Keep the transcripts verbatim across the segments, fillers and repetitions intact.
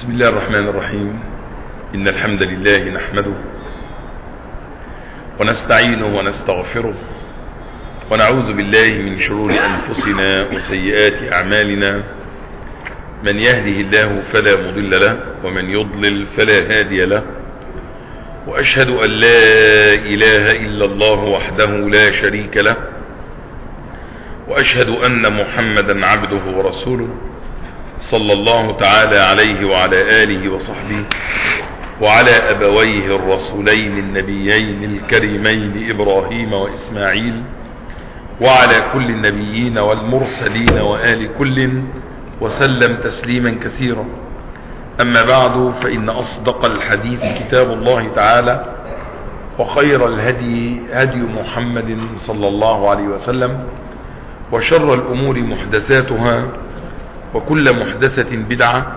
بسم الله الرحمن الرحيم. إن الحمد لله نحمده ونستعينه ونستغفره ونعوذ بالله من شرور أنفسنا وسيئات أعمالنا. من يهده الله فلا مضل له ومن يضلل فلا هادي له، وأشهد أن لا إله إلا الله وحده لا شريك له، وأشهد أن محمدا عبده ورسوله صلى الله تعالى عليه وعلى آله وصحبه وعلى أبويه الرسولين النبيين الكريمين إبراهيم وإسماعيل وعلى كل النبيين والمرسلين وآل كل وسلم تسليما كثيرا. أما بعد، فإن أصدق الحديث كتاب الله تعالى، وخير الهدي هدي محمد صلى الله عليه وسلم، وشر الأمور محدثاتها، وكل محدثة بدعة،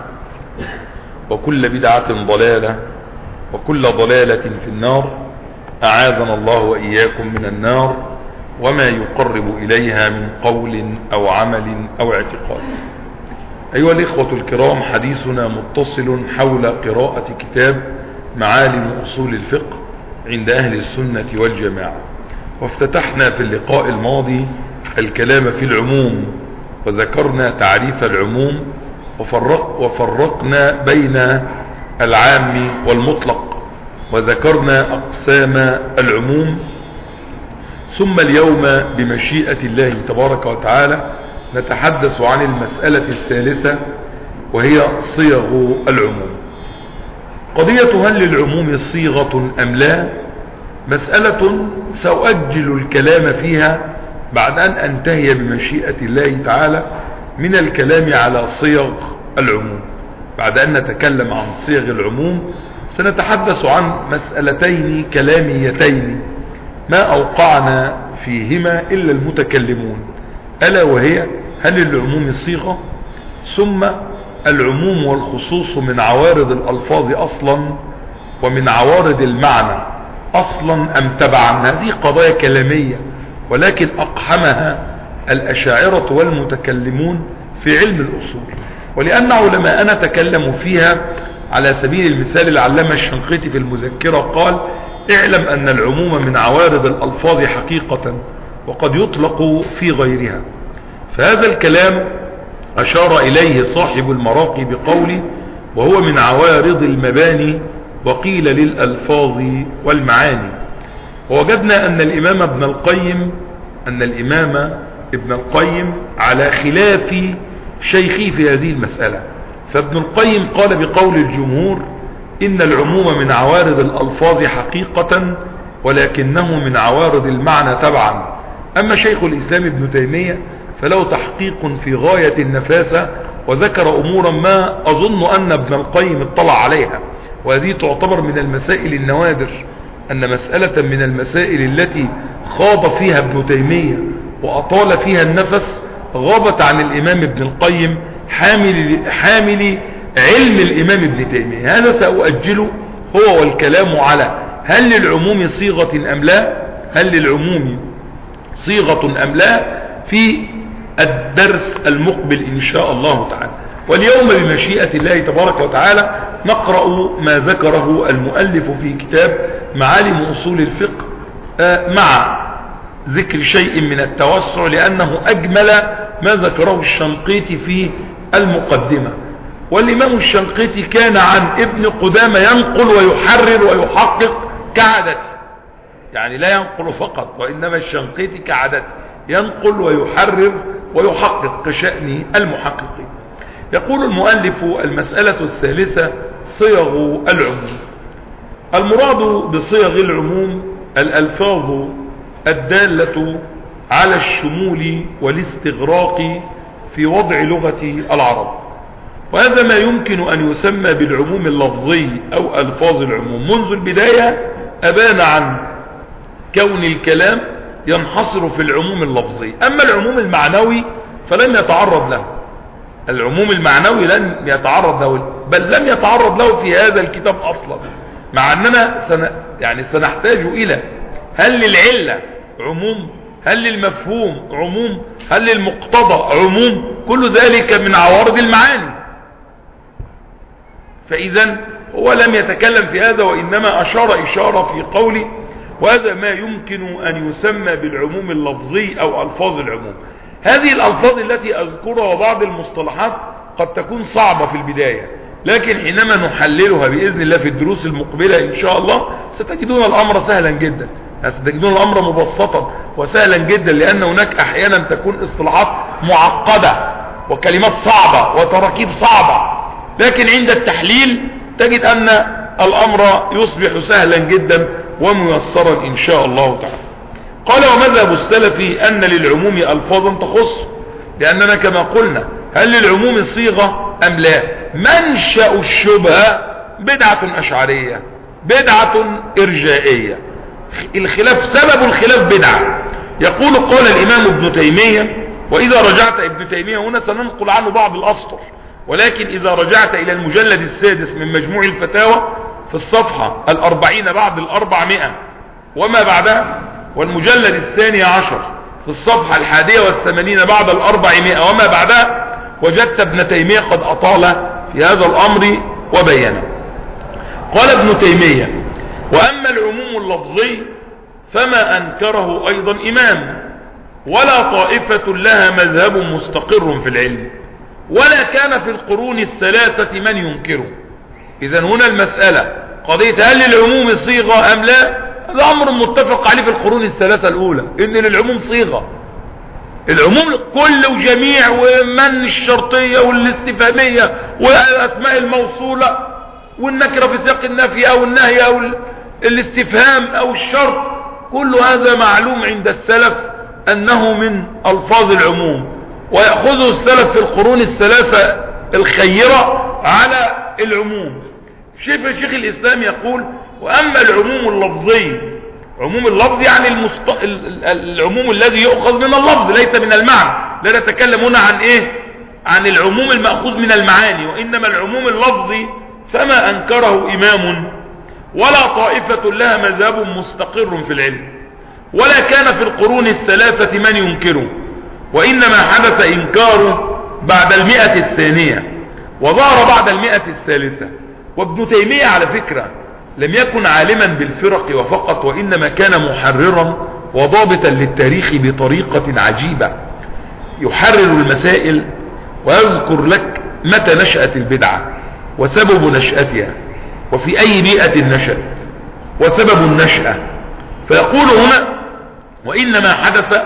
وكل بدعة ضلالة، وكل ضلالة في النار. أعاذنا الله وإياكم من النار وما يقرب إليها من قول أو عمل أو اعتقاد. أيها الإخوة الكرام، حديثنا متصل حول قراءة كتاب معالم أصول الفقه عند أهل السنة والجماعة، وافتتحنا في اللقاء الماضي الكلام في العموم، وذكرنا تعريف العموم، وفرق وفرقنا بين العام والمطلق، وذكرنا أقسام العموم. ثم اليوم بمشيئة الله تبارك وتعالى نتحدث عن المسألة الثالثة، وهي صيغ العموم. قضية هل للعموم صيغة أم لا مسألة سأؤجل الكلام فيها بعد أن أنتهي بمشيئة الله تعالى من الكلام على صيغ العموم. بعد أن نتكلم عن صيغ العموم سنتحدث عن مسألتين كلاميتين ما أوقعنا فيهما إلا المتكلمون، ألا وهي هل العموم صيغة، ثم العموم والخصوص من عوارض الألفاظ أصلا ومن عوارض المعنى أصلا أم تبعا. هذه قضايا كلامية، ولكن أقحمها الأشاعرة والمتكلمون في علم الأصول، ولأن علماءنا تكلموا فيها. على سبيل المثال العلامة الشنقيطي في المذكرة قال: اعلم أن العموم من عوارض الألفاظ حقيقة، وقد يطلق في غيرها. فهذا الكلام أشار إليه صاحب المراقي بقوله: وهو من عوارض المباني، وقيل للألفاظ والمعاني. ووجدنا أن الإمام ابن القيم أن الإمام ابن القيم على خلاف شيخه في هذه المسألة. فابن القيم قال بقول الجمهور: إن العموم من عوارض الألفاظ حقيقة، ولكنه من عوارض المعنى تبعا. أما شيخ الإسلام ابن تيمية فله تحقيق في غاية النفاسة، وذكر أمورا ما أظن أن ابن القيم اطلع عليها، وهذه تعتبر من المسائل النوادر، أن مسألة من المسائل التي خاض فيها ابن تيمية وأطال فيها النفس غابت عن الإمام ابن القيم حامل, حامل علم الإمام ابن تيمية. هذا سأؤجله هو والكلام على هل للعموم صيغة أم لا هل للعموم صيغة أم لا في الدرس المقبل إن شاء الله تعالى. واليوم بمشيئة الله تبارك وتعالى نقرأ ما ذكره المؤلف في كتاب معالم أصول الفقه، مع ذكر شيء من التوسع، لأنه أجمل ما ذكره الشنقيطي في المقدمة. والإمام الشنقيطي كان عن ابن قدامة ينقل ويحرر ويحقق كعادته، يعني لا ينقل فقط، وإنما الشنقيطي كعادته ينقل ويحرر ويحقق كشأن المحققين. يقول المؤلف: المسألة الثالثة صيغ العموم. المراد بصيغ العموم الألفاظ الدالة على الشمول والاستغراق في وضع لغة العرب، وهذا ما يمكن أن يسمى بالعموم اللفظي أو ألفاظ العموم. منذ البداية أبان عن كون الكلام ينحصر في العموم اللفظي. أما العموم المعنوي فلن يتعرض له، العموم المعنوي لن يتعرض له، بل لم يتعرض له في هذا الكتاب أصلا، مع أننا سن يعني سنحتاج إلى هل للعلة عموم، هل للمفهوم عموم، هل للمقتضى عموم. كل ذلك من عوارض المعاني. فإذا هو لم يتكلم في هذا، وإنما أشار إشارة في قوله وهذا ما يمكن أن يسمى بالعموم اللفظي أو ألفاظ العموم. هذه الألفاظ التي أذكرها وبعض المصطلحات قد تكون صعبة في البداية، لكن حينما نحللها بإذن الله في الدروس المقبلة إن شاء الله ستجدون الأمر سهلا جدا، ستجدون الأمر مبسطا وسهلا جدا، لأن هناك أحيانا تكون اصطلاحات معقدة وكلمات صعبة وتراكيب صعبة، لكن عند التحليل تجد أن الأمر يصبح سهلا جدا وميسرا إن شاء الله تعالى. قال ومذهب السلف أن للعموم ألفاظا تخص، لأننا كما قلنا هل للعموم صيغة أم لا؟ منشأ الشبهة بدعة أشعرية، بدعة إرجائية، الخلاف سبب الخلاف بدعة. يقول قال الإمام ابن تيمية، وإذا رجعت ابن تيمية هنا سننقل عنه بعض الأسطر، ولكن إذا رجعت إلى المجلد السادس من مجموع الفتاوى في الصفحة الأربعين بعد الأربعمائة وما بعدها، والمجلد الثاني عشر في الصفحة الحادية والثمانين بعد الأربعمائة وما بعدها، وجدت ابن تيمية قد أطال في هذا الأمر وبينه. قال ابن تيمية وأما العموم اللفظي فما أنكره أيضا إمام ولا طائفة لها مذهب مستقر في العلم، ولا كان في القرون الثلاثة من ينكره. إذن هنا المسألة قضية هل للعموم صيغة أم لا؟ هذا أمر متفق عليه في القرون الثلاثة الأولى، إن للعموم صيغة، العموم كل وجميع ومن الشرطية والاستفهامية والأسماء الموصولة والنكرة في سياق النفي أو النهي أو الاستفهام أو الشرط، كل هذا معلوم عند السلف أنه من ألفاظ العموم، ويأخذه السلف في القرون الثلاثة الخيرة على العموم. شيخ شيخ الإسلام يقول وأما العموم اللفظي، عموم اللفظ يعني المست... العموم الذي يؤخذ من اللفظ ليس من المعنى، لا نتكلم هنا عن ايه، عن العموم المأخوذ من المعاني، وإنما العموم اللفظي فما أنكره إمام ولا طائفة لها مذهب مستقر في العلم، ولا كان في القرون الثلاثة من ينكره، وإنما حدث إنكاره بعد المئة الثانية وظهر بعد المئة الثالثة. وابن تيمية على فكرة لم يكن عالما بالفرق وفقط، وإنما كان محررا وضابطا للتاريخ بطريقة عجيبة، يحرر المسائل ويذكر لك متى نشأت البدعة وسبب نشأتها وفي أي بيئة نشأت وسبب النشأة. فيقول هنا وإنما حدث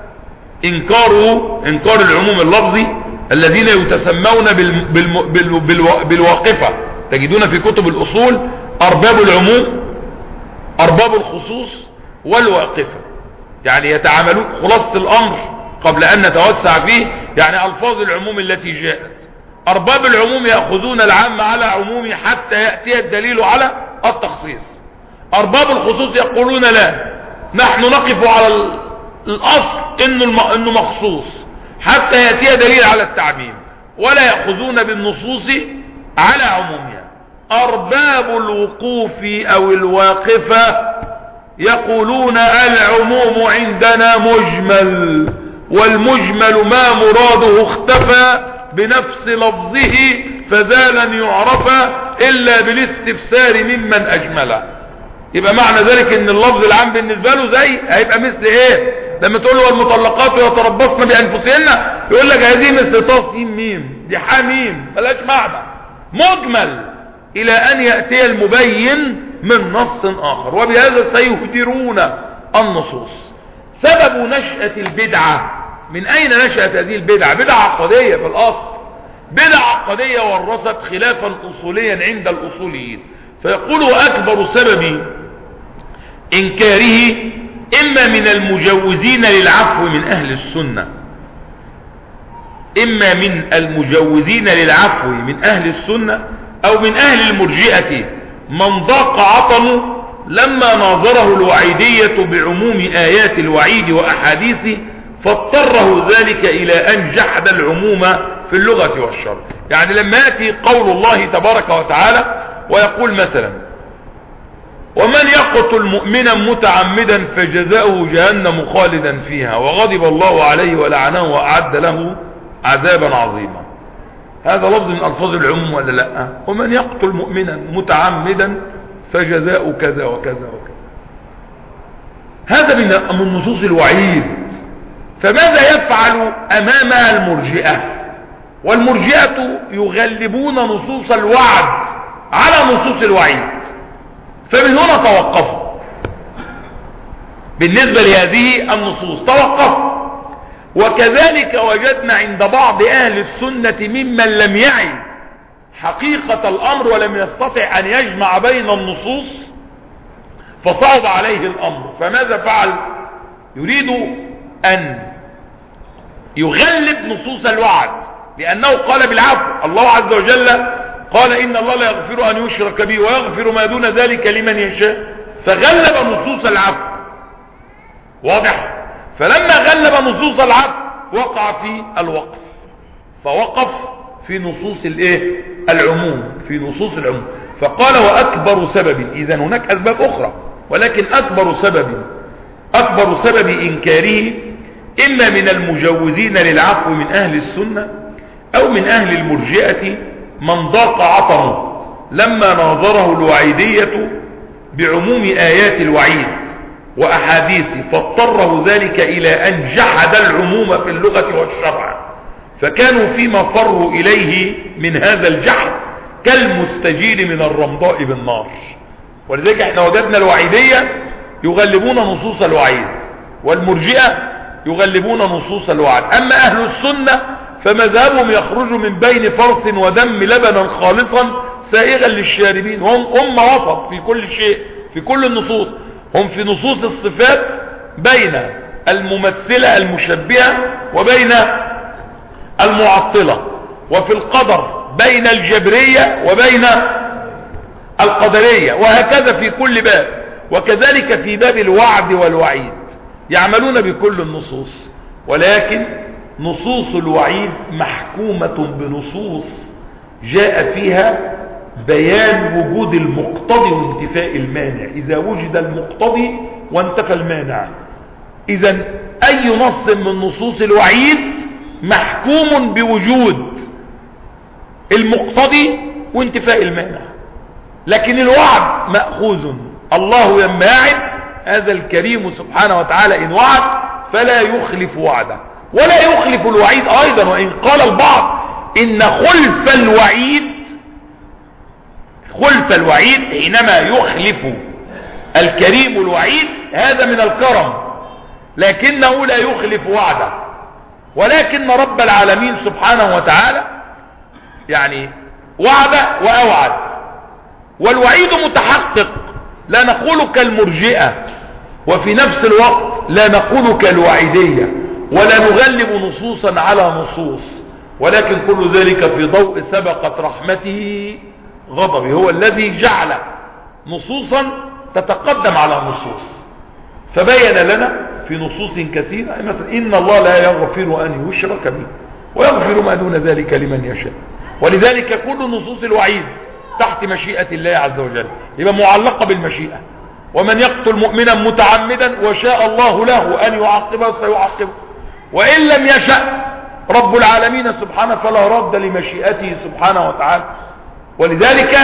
إنكاره إنكار العموم اللفظي الذين يتسمون بال بال بال بال بالواقفة، تجدون في كتب الأصول أرباب العموم أرباب الخصوص والواقفة، يعني يتعاملون خلاصة الأمر قبل أن نتوسع فيه، يعني ألفاظ العموم التي جاءت. أرباب العموم يأخذون العام على عموم حتى يأتي الدليل على التخصيص. أرباب الخصوص يقولون لا، نحن نقف على الأصل إنه, إنه مخصوص حتى يأتي دليل على التعميم، ولا يأخذون بالنصوص على عمومها. أرباب الوقوف أو الواقفة يقولون العموم عندنا مجمل، والمجمل ما مراده اختفى بنفس لفظه فذا لن يعرف إلا بالاستفسار ممن أجمله. يبقى معنى ذلك ان اللفظ العام بالنسبة له زي هيبقى مثل ايه لما تقول له المطلقات يتربصن بأنفسهن، يقول لك هذه مثل تصيم ميم، دي حميم ملاش معنى، مجمل الى ان يأتي المبين من نص اخر، وبهذا سيهدرون النصوص. سبب نشأة البدعة، من اين نشأت هذه البدعة؟ بدعة عقدية في الاصل، بدعة عقدية ورثت خلافا اصوليا عند الاصوليين. فيقول اكبر سبب انكاره اما من المجوزين للعفو من اهل السنة، اما من المجوزين للعفو من اهل السنة او من اهل المرجئة من ضاق عطنه لما ناظره الوعيدية بعموم ايات الوعيد واحاديثه فاضطره ذلك الى ان جحد العموم في اللغة والشرع. يعني لما يأتي قول الله تبارك وتعالى ويقول مثلا ومن يقتل مؤمنا متعمدا فجزاؤه جهنم خالدا فيها وغضب الله عليه ولعنه وأعد له عذابا عظيما، هذا لفظ من ألفاظ العموم ولا لا؟ ومن يقتل مؤمنا متعمدا فجزاء كذا وكذا وكذا. هذا من من نصوص الوعيد. فماذا يفعل أمامها المرجئة؟ والمرجئة يغلبون نصوص الوعد على نصوص الوعيد، فمن هنا توقفوا بالنسبة لهذه النصوص، توقفوا. وكذلك وجدنا عند بعض أهل السنة ممن لم يعي حقيقة الأمر ولم يستطع أن يجمع بين النصوص فصعب عليه الأمر. فماذا فعل؟ يريد أن يغلب نصوص الوعد، لأنه قال بالعفو. الله عز وجل قال إن الله لا يغفر أن يشرك به ويغفر ما دون ذلك لمن يشاء، فغلب نصوص العفو. واضح؟ فلما غلب نصوص العفو وقع في الوقف، فوقف في نصوص الايه العموم، في نصوص العموم. فقال وأكبر سبب، إذا هناك أسباب أخرى، ولكن أكبر سبب أكبر سبب إنكاره إما من المجوزين للعفو من أهل السنة أو من أهل المرجئة من ضاق عطره لما ناظره الوعيدية بعموم آيات الوعيد وأحاديثه، فاضطره ذلك إلى أن جحد العموم في اللغة والشرع، فكانوا فيما فروا إليه من هذا الجحد كالمستجير من الرمضاء بالنار. ولذلك احنا وجدنا الوعيدية يغلبون نصوص الوعيد، والمرجئة يغلبون نصوص الوعد. أما أهل السنة فمذهبهم يخرج من بين فرث ودم لبنا خالصا سائغا للشاربين. هم أمة وسط في كل شيء، في كل النصوص. هم في نصوص الصفات بين الممثلة المشبهة وبين المعطلة، وفي القدر بين الجبرية وبين القدرية، وهكذا في كل باب. وكذلك في باب الوعد والوعيد يعملون بكل النصوص، ولكن نصوص الوعيد محكومة بنصوص جاء فيها بيان وجود المقتضي وانتفاء المانع. إذا وجد المقتضي وانتفى المانع، إذا أي نص من نصوص الوعيد محكوم بوجود المقتضي وانتفاء المانع. لكن الوعد مأخوذ، الله لما يعد هذا الكريم سبحانه وتعالى إن وعد فلا يخلف وعده ولا يخلف الوعيد أيضا. وإن قال البعض إن خلف الوعيد خلف الوعيد حينما يخلف الكريم الوعيد هذا من الكرم، لكنه لا يخلف وعده. ولكن رب العالمين سبحانه وتعالى يعني وعد وأوعد، والوعيد متحقق، لا نقول كالمرجئة، وفي نفس الوقت لا نقول كالوعيدية، ولا نغلب نصوصا على نصوص، ولكن كل ذلك في ضوء سبقت رحمته غضبه. هو الذي جعل نصوصا تتقدم على نصوص، فبين لنا في نصوص كثيرة مثلا إن الله لا يغفر أن يشرك به ويغفر ما دون ذلك لمن يشاء. ولذلك كل نصوص الوعيد تحت مشيئة الله عز وجل، يبقى معلقة بالمشيئة. ومن يقتل مؤمنا متعمدا وشاء الله له أن يعاقبه سيعاقبه، وإن لم يشاء رب العالمين سبحانه فلا رد لمشيئته سبحانه وتعالى. ولذلك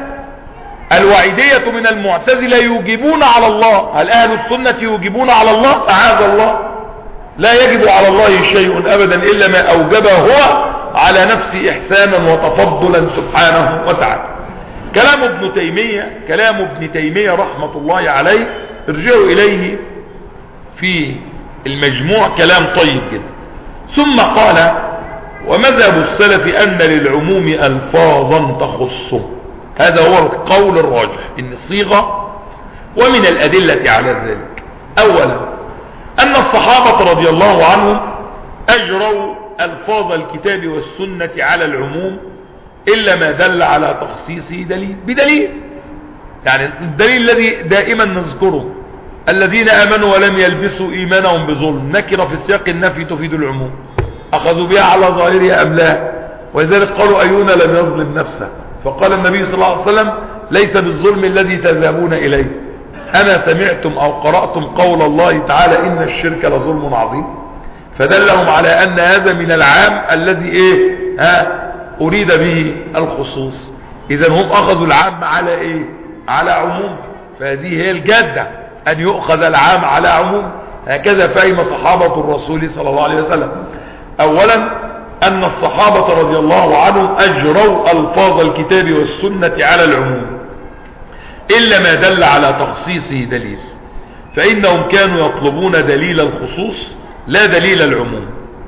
الوعيدية من المعتزلة يوجبون على الله. هل أهل السنة يوجبون على الله؟ تعاذ الله، لا يجب على الله شيء أبدا إلا ما أوجبه هو على نفسه إحسانا وتفضلا سبحانه وتعالى. كلام ابن تيمية كلام ابن تيمية رحمة الله عليه ارجعوا إليه في المجموع، كلام طيب جدا. ثم قال ومذهب السلف أن للعموم ألفاظا تخصه. هذا هو القول الراجح إن الصيغة. ومن الأدلة على ذلك أولا أن الصحابة رضي الله عنهم أجروا ألفاظ الكتاب والسنة على العموم إلا ما دل على تخصيصه دليل بدليل. يعني الدليل الذي دائما نذكره الذين آمنوا ولم يلبسوا إيمانهم بظلم، نكرة في سياق النفي تفيد العموم، أخذوا بها على ظاهرها أم لا؟ ولذلك قالوا أينا لم يظلم نفسه، فقال النبي صلى الله عليه وسلم ليس بالظلم الذي تذهبون إليه. أما سمعتم أو قرأتم قول الله تعالى إن الشرك لظلم عظيم؟ فدلهم على أن هذا من العام الذي إيه ها أريد به الخصوص. إذا هم أخذوا العام على إيه؟ على عموم. فهذه هي الجادة، أن يؤخذ العام على عموم. هكذا فهم صحابة الرسول صلى الله عليه وسلم. أولا أن الصحابة رضي الله عنهم أجروا ألفاظ الكتاب والسنة على العموم إلا ما دل على تخصيصه دليل، فإنهم كانوا يطلبون دليل الخصوص لا دليل العموم،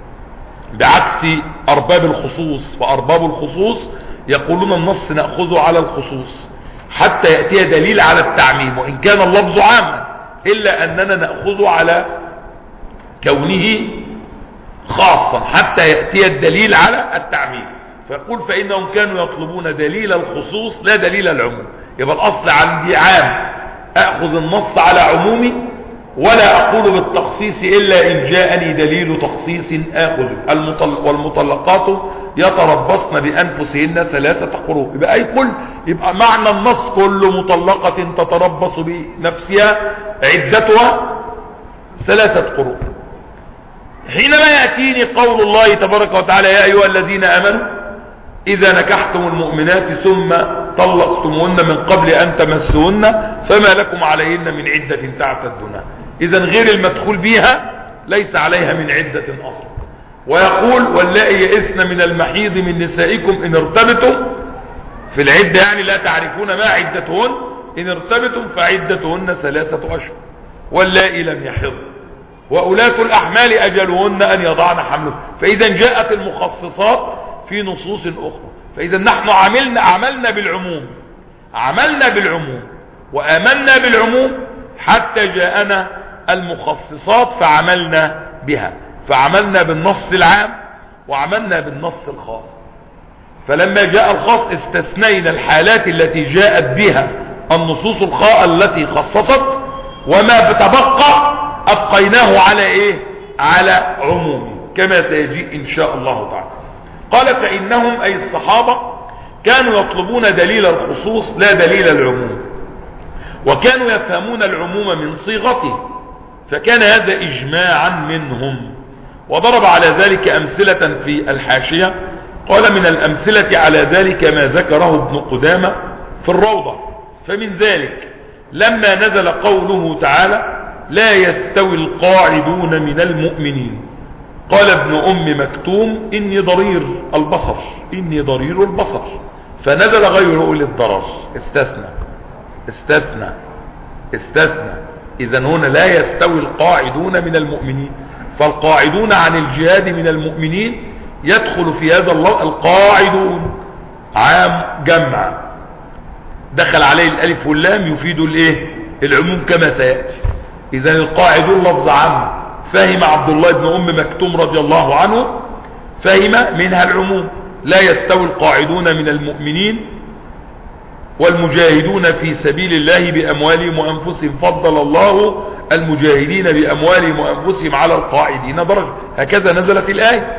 بعكس أرباب الخصوص. فأرباب الخصوص يقولون النص نأخذه على الخصوص حتى يأتي دليل على التعميم، وإن كان اللفظ عاما إلا أننا نأخذه على كونه خاصا حتى يأتي الدليل على التعميم. فيقول فإنهم كانوا يطلبون دليل الخصوص لا دليل العموم. يبقى الأصل عندي عام، أخذ النص على عمومي ولا أقول بالتخصيص إلا إن جاءني دليل تخصيص آخذه. والمطلقات يتربصن بأنفسهن ثلاثة قروء. يبقى أي كل يبقى معنى النص كل مطلقة تتربص بنفسها عدتها ثلاثة قروء. حينما يأتيني قول الله تبارك وتعالى يا أيها الذين آمنوا إذا نكحتم المؤمنات ثم طلقتموهن من قبل أن تمسوهن فما لكم عليهن من عدة تعتدونها. إذا غير المدخول بها ليس عليها من عدة أصلا. ويقول واللائي يئسن من المحيض من نسائكم إن ارتبتم، في العدة يعني لا تعرفون ما عدتهن، إن ارتبتم فعدتهن ثلاثة أشهر واللائي لم يحض وأولاة الأحمال أجلهن أن يضعن حملهن. فإذا جاءت المخصصات في نصوص أخرى. فإذا نحن عملنا عملنا بالعموم عملنا بالعموم وآمنا بالعموم حتى جاءنا المخصصات فعملنا بها، فعملنا بالنص العام وعملنا بالنص الخاص. فلما جاء الخاص استثنينا الحالات التي جاءت بها النصوص الخاء التي خصصت، وما بتبقى أبقيناه على إيه؟ على عموم كما سيجيء إن شاء الله تعالى. قال فإنهم أي الصحابة كانوا يطلبون دليل الخصوص لا دليل العموم، وكانوا يفهمون العموم من صيغته، فكان هذا إجماعا منهم. وضرب على ذلك أمثلة في الحاشية. قال من الأمثلة على ذلك ما ذكره ابن قدامة في الروضة. فمن ذلك لما نزل قوله تعالى لا يستوي القاعدون من المؤمنين، قال ابن أم مكتوم إني ضرير البصر إني ضرير البصر، فنزل غير أولي الضرر. استثنى استثنى استثنى إذا هنا لا يستوي القاعدون من المؤمنين. فالقاعدون عن الجهاد من المؤمنين يدخل في هذا اللفظ القاعدون عام جمع دخل عليه الألف واللام يفيد الايه؟ العموم كما سيأتي. إذا القاعدون لفظ عام، فهم عبد الله بن أم مكتوم رضي الله عنه فهم منها العموم. لا يستوي القاعدون من المؤمنين والمجاهدون في سبيل الله بأموالهم وأنفسهم فضل الله المجاهدين بأموالهم وأنفسهم على القاعدين درجة. هكذا نزلت الآية.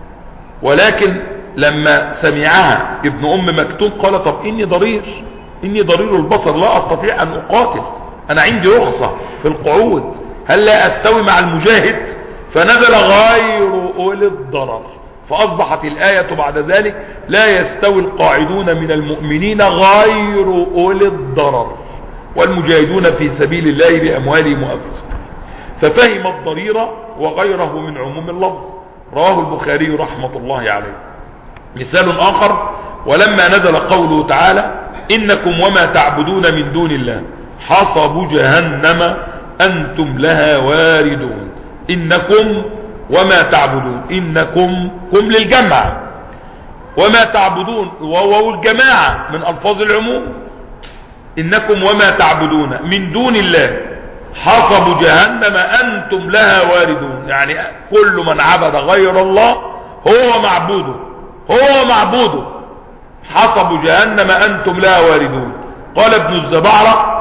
ولكن لما سمعها ابن أم مكتوم قال طب إني ضرير إني ضرير البصر لا أستطيع أن أقاتل، أنا عندي رخصة في القعود، هل لا أستوي مع المجاهد؟ فنزل غير أولي الضرر، فأصبحت الآية بعد ذلك لا يستوي القاعدون من المؤمنين غير أولي الضرر والمجاهدون في سبيل الله بأموالهم وأنفسهم. ففهم الضريرة وغيره من عموم اللفظ. رواه البخاري رحمة الله عليه. مثال آخر ولما نزل قوله تعالى إنكم وما تعبدون من دون الله حصب جهنم أنتم لها واردون. إنكم وما تعبدون، إنكم كم للجمع وما تعبدون وهو الجماعة من ألفاظ العموم. إنكم وما تعبدون من دون الله حصب جهنم أنتم لها واردون، يعني كل من عبد غير الله هو معبوده هو معبوده حصب جهنم أنتم لها واردون. قال ابن الزبعرة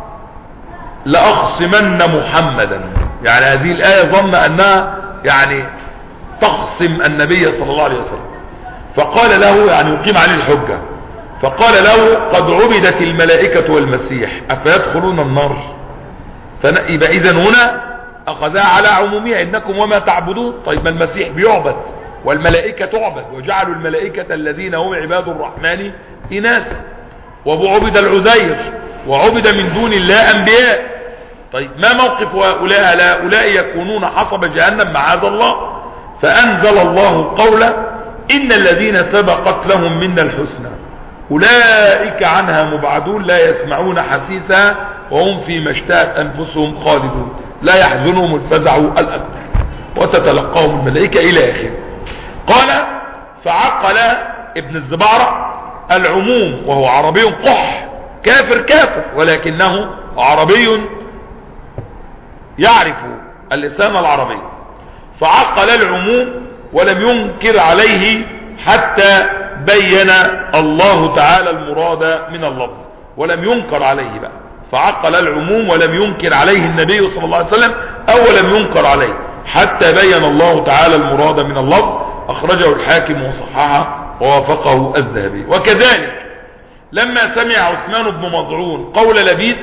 لأخصمن محمدا، يعني هذه الآية ظن أنها يعني تخصم النبي صلى الله عليه وسلم، فقال له يعني يقيم عليه الحجة، فقال له قد عبدت الملائكة والمسيح أفيدخلون النار؟ فإذا هنا أخذها على عمومها إنكم وما تعبدون. طيب ما المسيح بيعبد والملائكة تعبد، وجعلوا الملائكة الذين هم عباد الرحمن إناثا، وعبد العزير، وعبد من دون الله أنبياء. طيب ما موقف هؤلاء؟ هؤلاء يكونون حصب جهنم معاذ الله. فأنزل الله قوله إن الذين سبقت لهم منا الحسنى أولئك عنها مبعدون لا يسمعون حسيسها وهم فيما اشتهت أنفسهم خالدون لا يحزنهم الفزع الأكبر وتتلقاهم الملائكة إلى آخره. قال فعقل ابن الزبارة العموم وهو عربي قح كافر كافر، ولكنه عربي يعرف اللسان العربي، فعقل العموم ولم ينكر عليه حتى بين الله تعالى المراد من اللفظ، ولم ينكر عليه بقى. فعقل العموم ولم ينكر عليه النبي صلى الله عليه وسلم أو لم ينكر عليه حتى بين الله تعالى المراد من اللفظ. أخرجه الحاكم وصححه ووافقه الذهبي. وكذلك لما سمع عثمان بن مظعون قول لبيد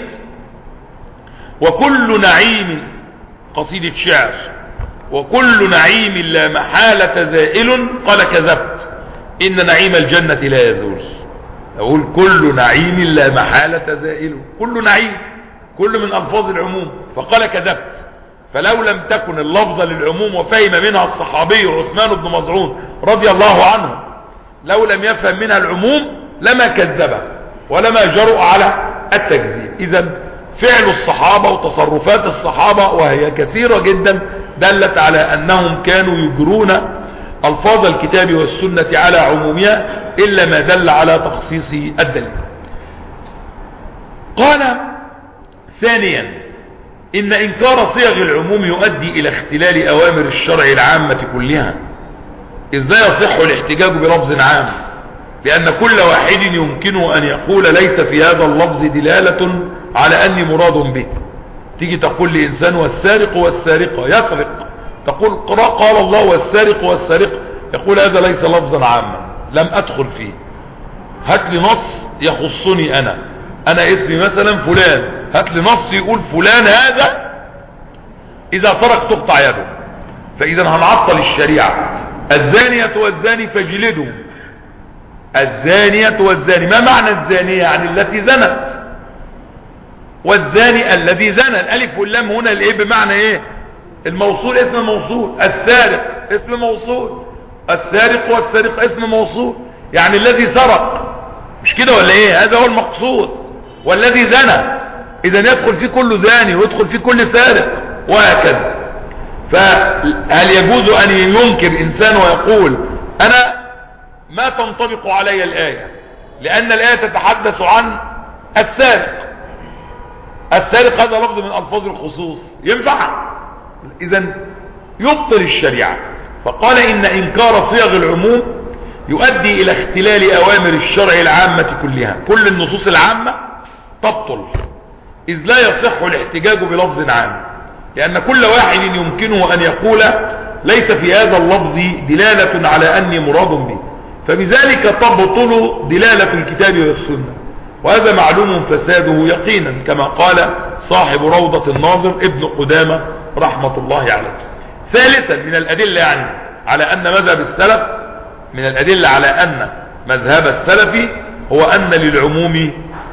وكل نعيم، قصيدة شعر، وكل نعيم لا محالة زائل، قال كذبت إن نعيم الجنة لا يزول. أقول كل نعيم لا محالة زائل، كل نعيم، كل من ألفاظ العموم، فقال كذبت. فلو لم تكن اللفظة للعموم وفهم منها الصحابي عثمان بن مظعون رضي الله عنه، لو لم يفهم منها العموم لما كذبه ولما جرؤ على التكذيب. إذن فعل الصحابة وتصرفات الصحابة وهي كثيرة جدا دلت على أنهم كانوا يجرون ألفاظ الكتاب والسنة على عمومها إلا ما دل على تخصيص الدليل. قال ثانيا إن إنكار صيغ العموم يؤدي إلى اختلال أوامر الشرع العامة كلها، إذ لا يصح الاحتجاج بلفظ عام، لأن كل واحد يمكنه أن يقول ليس في هذا اللفظ دلالة على أني مراد به. تيجي تقول لإنسان والسارق والسارقة يسرق، تقول قال الله والسارق والسارقة، يقول هذا ليس لفظا عاما لم أدخل فيه، هات لي نص يخصني أنا، أنا اسمي مثلا فلان، هات لي نص يقول فلان هذا إذا سرق تقطع يده. فإذا هنعطل الشريعة. الزانية والزاني فاجلدوا، الزانية والزاني، ما معنى الزانية؟ يعني التي زنت، والزاني الذي زنى. الألف واللام هنا الايه بمعنى ايه؟ الموصول اسم موصول، السارق اسم موصول، السارق والسارق اسم موصول، يعني الذي سرق، مش كده ولا ايه؟ هذا هو المقصود. والذي زنى، اذا يدخل فيه كل زاني ويدخل فيه كل سارق وهكذا. فهل يجوز ان ينكر انسان ويقول انا ما تنطبق علي الآية، لأن الآية تتحدث عن السارق، السارق هذا لفظ من ألفاظ الخصوص، ينفع؟ إذن يبطل الشريعة. فقال إن إنكار صيغ العموم يؤدي إلى اختلال أوامر الشرع العامة كلها، كل النصوص العامة تبطل، إذ لا يصح الاحتجاج بلفظ عام، لأن كل واحد يمكنه أن يقول ليس في هذا اللفظ دلالة على أني مراد به، فبذلك تبطل دلالة الكتاب والسنة، وهذا معلوم فساده يقينا كما قال صاحب روضة الناظر ابن قدامة رحمة الله عليه. ثالثا من الأدلة يعني على أن مذهب السلف، من الأدلة على أن مذهب السلف هو أن للعموم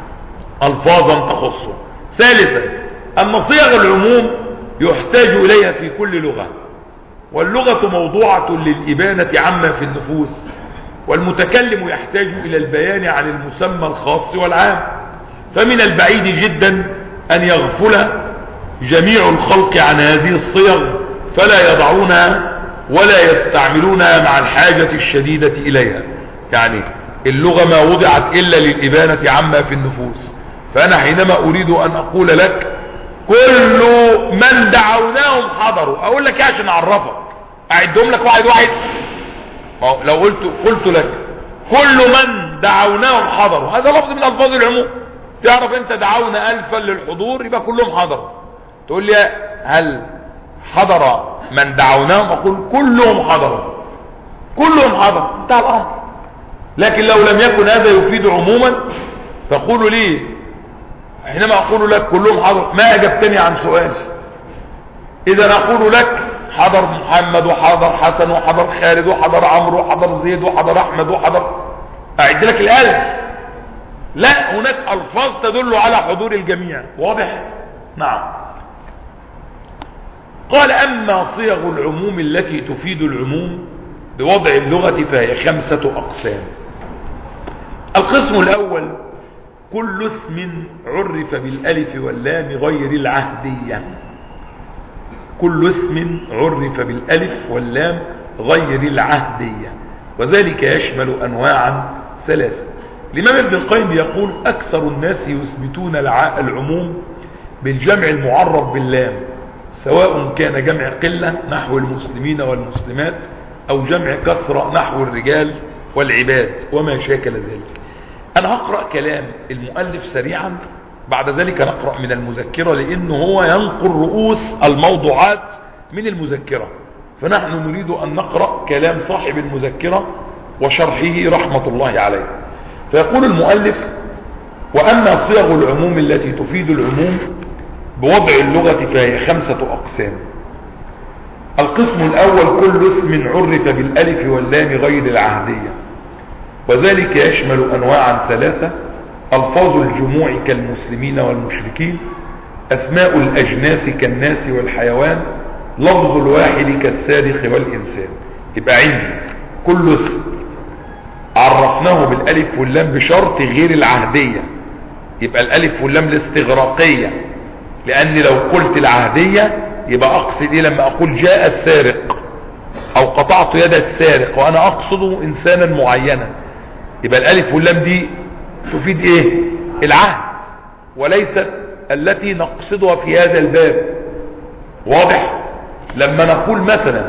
ألفاظا تخصه. ثالثا أن صيغ العموم يحتاج إليها في كل لغة، واللغة موضوعة للإبانة عما في النفوس، والمتكلم يحتاج إلى البيان عن المسمى الخاص والعام. فمن البعيد جدا أن يغفل جميع الخلق عن هذه الصيغ فلا يضعونها ولا يستعملونها مع الحاجة الشديدة إليها. يعني اللغة ما وضعت إلا للإبانة عما في النفوس. فأنا حينما أريد أن أقول لك كل من دعوناهم حضروا، أقول لك عشان أعرفك، أعدهم لك واحد واحد. لو قلت قلت لك كل من دعوناهم حضروا، هذا لفظ من ألفاظ العموم. تعرف أنت دعونا ألفا للحضور يبقى كلهم حضروا. تقول لي هل حضر من دعوناهم؟ أقول كلهم حضروا، كلهم حضروا، انتهى الأمر. لكن لو لم يكن هذا يفيد عموما فقولوا لي حينما أقول لك كلهم حضروا ما أجبتني عن سؤالي. إذا أقول لك حضر محمد وحضر حسن وحضر خالد وحضر عمرو وحضر زيد وحضر احمد وحضر، اعد لك الالف. لا، هناك الفاظ تدل على حضور الجميع. واضح؟ نعم. قال اما صيغ العموم التي تفيد العموم بوضع اللغة فهي خمسة اقسام. القسم الاول كل اسم عرف بالالف واللام غير العهدية. كل اسم عرف بالالف واللام غير العهدية، وذلك يشمل انواعا ثلاثة. الامام ابن القيم يقول اكثر الناس يثبتون العموم بالجمع المعرف باللام، سواء كان جمع قلة نحو المسلمين والمسلمات او جمع كثرة نحو الرجال والعباد وما شاكل ذلك. انا هقرأ كلام المؤلف سريعا، بعد ذلك نقرأ من المذكرة، لانه هو ينقل رؤوس الموضوعات من المذكرة، فنحن نريد ان نقرأ كلام صاحب المذكرة وشرحه رحمة الله عليه. فيقول المؤلف: واما صيغ العموم التي تفيد العموم بوضع اللغة فهي خمسة اقسام. القسم الاول كل اسم عرف بالالف واللام غير العهدية، وذلك يشمل انواعا ثلاثة: الفاظ الجموع كالمسلمين والمشركين، اسماء الاجناس كالناس والحيوان، لفظ الواحد كالسارق والانسان. يبقى عندي كل اسم عرفناه بالالف واللام بشرط غير العهدية، يبقى الالف واللام الاستغراقية، لان لو قلت العهدية يبقى اقصد ايه لما اقول جاء السارق او قطعت يد السارق وانا اقصد انسانا معينا، يبقى الالف واللام دي تفيد ايه؟ العهد، وليست التي نقصدها في هذا الباب. واضح؟ لما نقول مثلا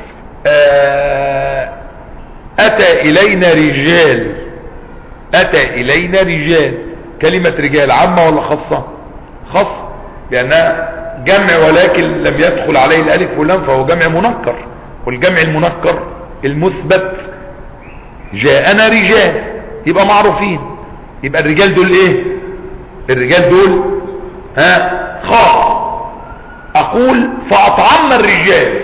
آه اتى الينا رجال، اتى الينا رجال، كلمة رجال عامة ولا خاصة؟ خاصة، لانها جمع ولكن لم يدخل عليه الالف واللام، فهو جمع منكر، والجمع المنكر المثبت جاءنا رجال يبقى معروفين. يبقى الرجال دول ايه؟ الرجال دول ها خاص. اقول فاطعمنا الرجال،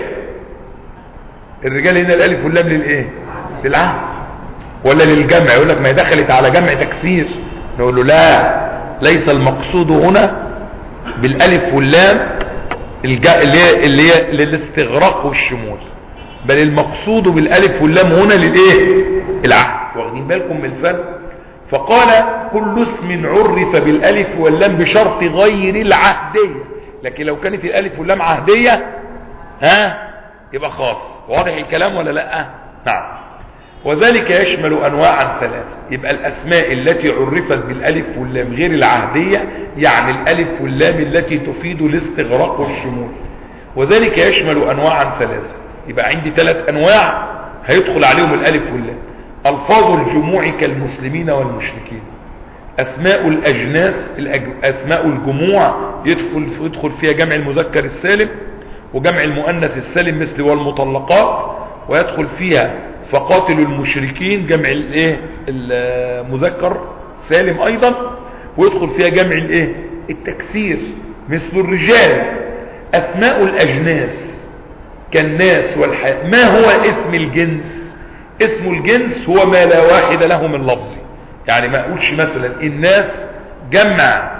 الرجال هنا الالف واللام للايه؟ للعهد ولا للجمع؟ يقول لك ما هي دخلت على جمع تكسير، نقول له لا، ليس المقصود هنا بالالف واللام اللي هي اللي هي للاستغراق والشمول، بل المقصود بالالف واللام هنا للايه؟ العهد. واخدين بالكم من الفرق؟ فقال كل اسم عرف بالالف واللام بشرط غير العهدية، لكن لو كانت الالف واللام عهدية ها يبقى خاص. واضح الكلام ولا لا؟ نعم. وذلك يشمل انواعا ثلاثة. يبقى الاسماء التي عرفت بالالف واللام غير العهدية، يعني الالف واللام التي تفيد الاستغراق والشمول، وذلك يشمل انواعا ثلاثة. يبقى عندي ثلاث انواع هيدخل عليهم الالف واللام: الفاظ الجموع كالمسلمين والمشركين، اسماء الاجناس الأج... اسماء الجموع يدخل يدخل فيها جمع المذكر السالم وجمع المؤنث السالم مثل والمطلقات، ويدخل فيها فقاتلوا المشركين جمع الايه المذكر سالم ايضا، ويدخل فيها جمع الايه التكسير مثل الرجال. اسماء الاجناس كالناس والحيوان. ما هو اسم الجنس؟ اسم الجنس هو ما لا واحد له من لفظ، يعني ما اقولش مثلا الناس جمع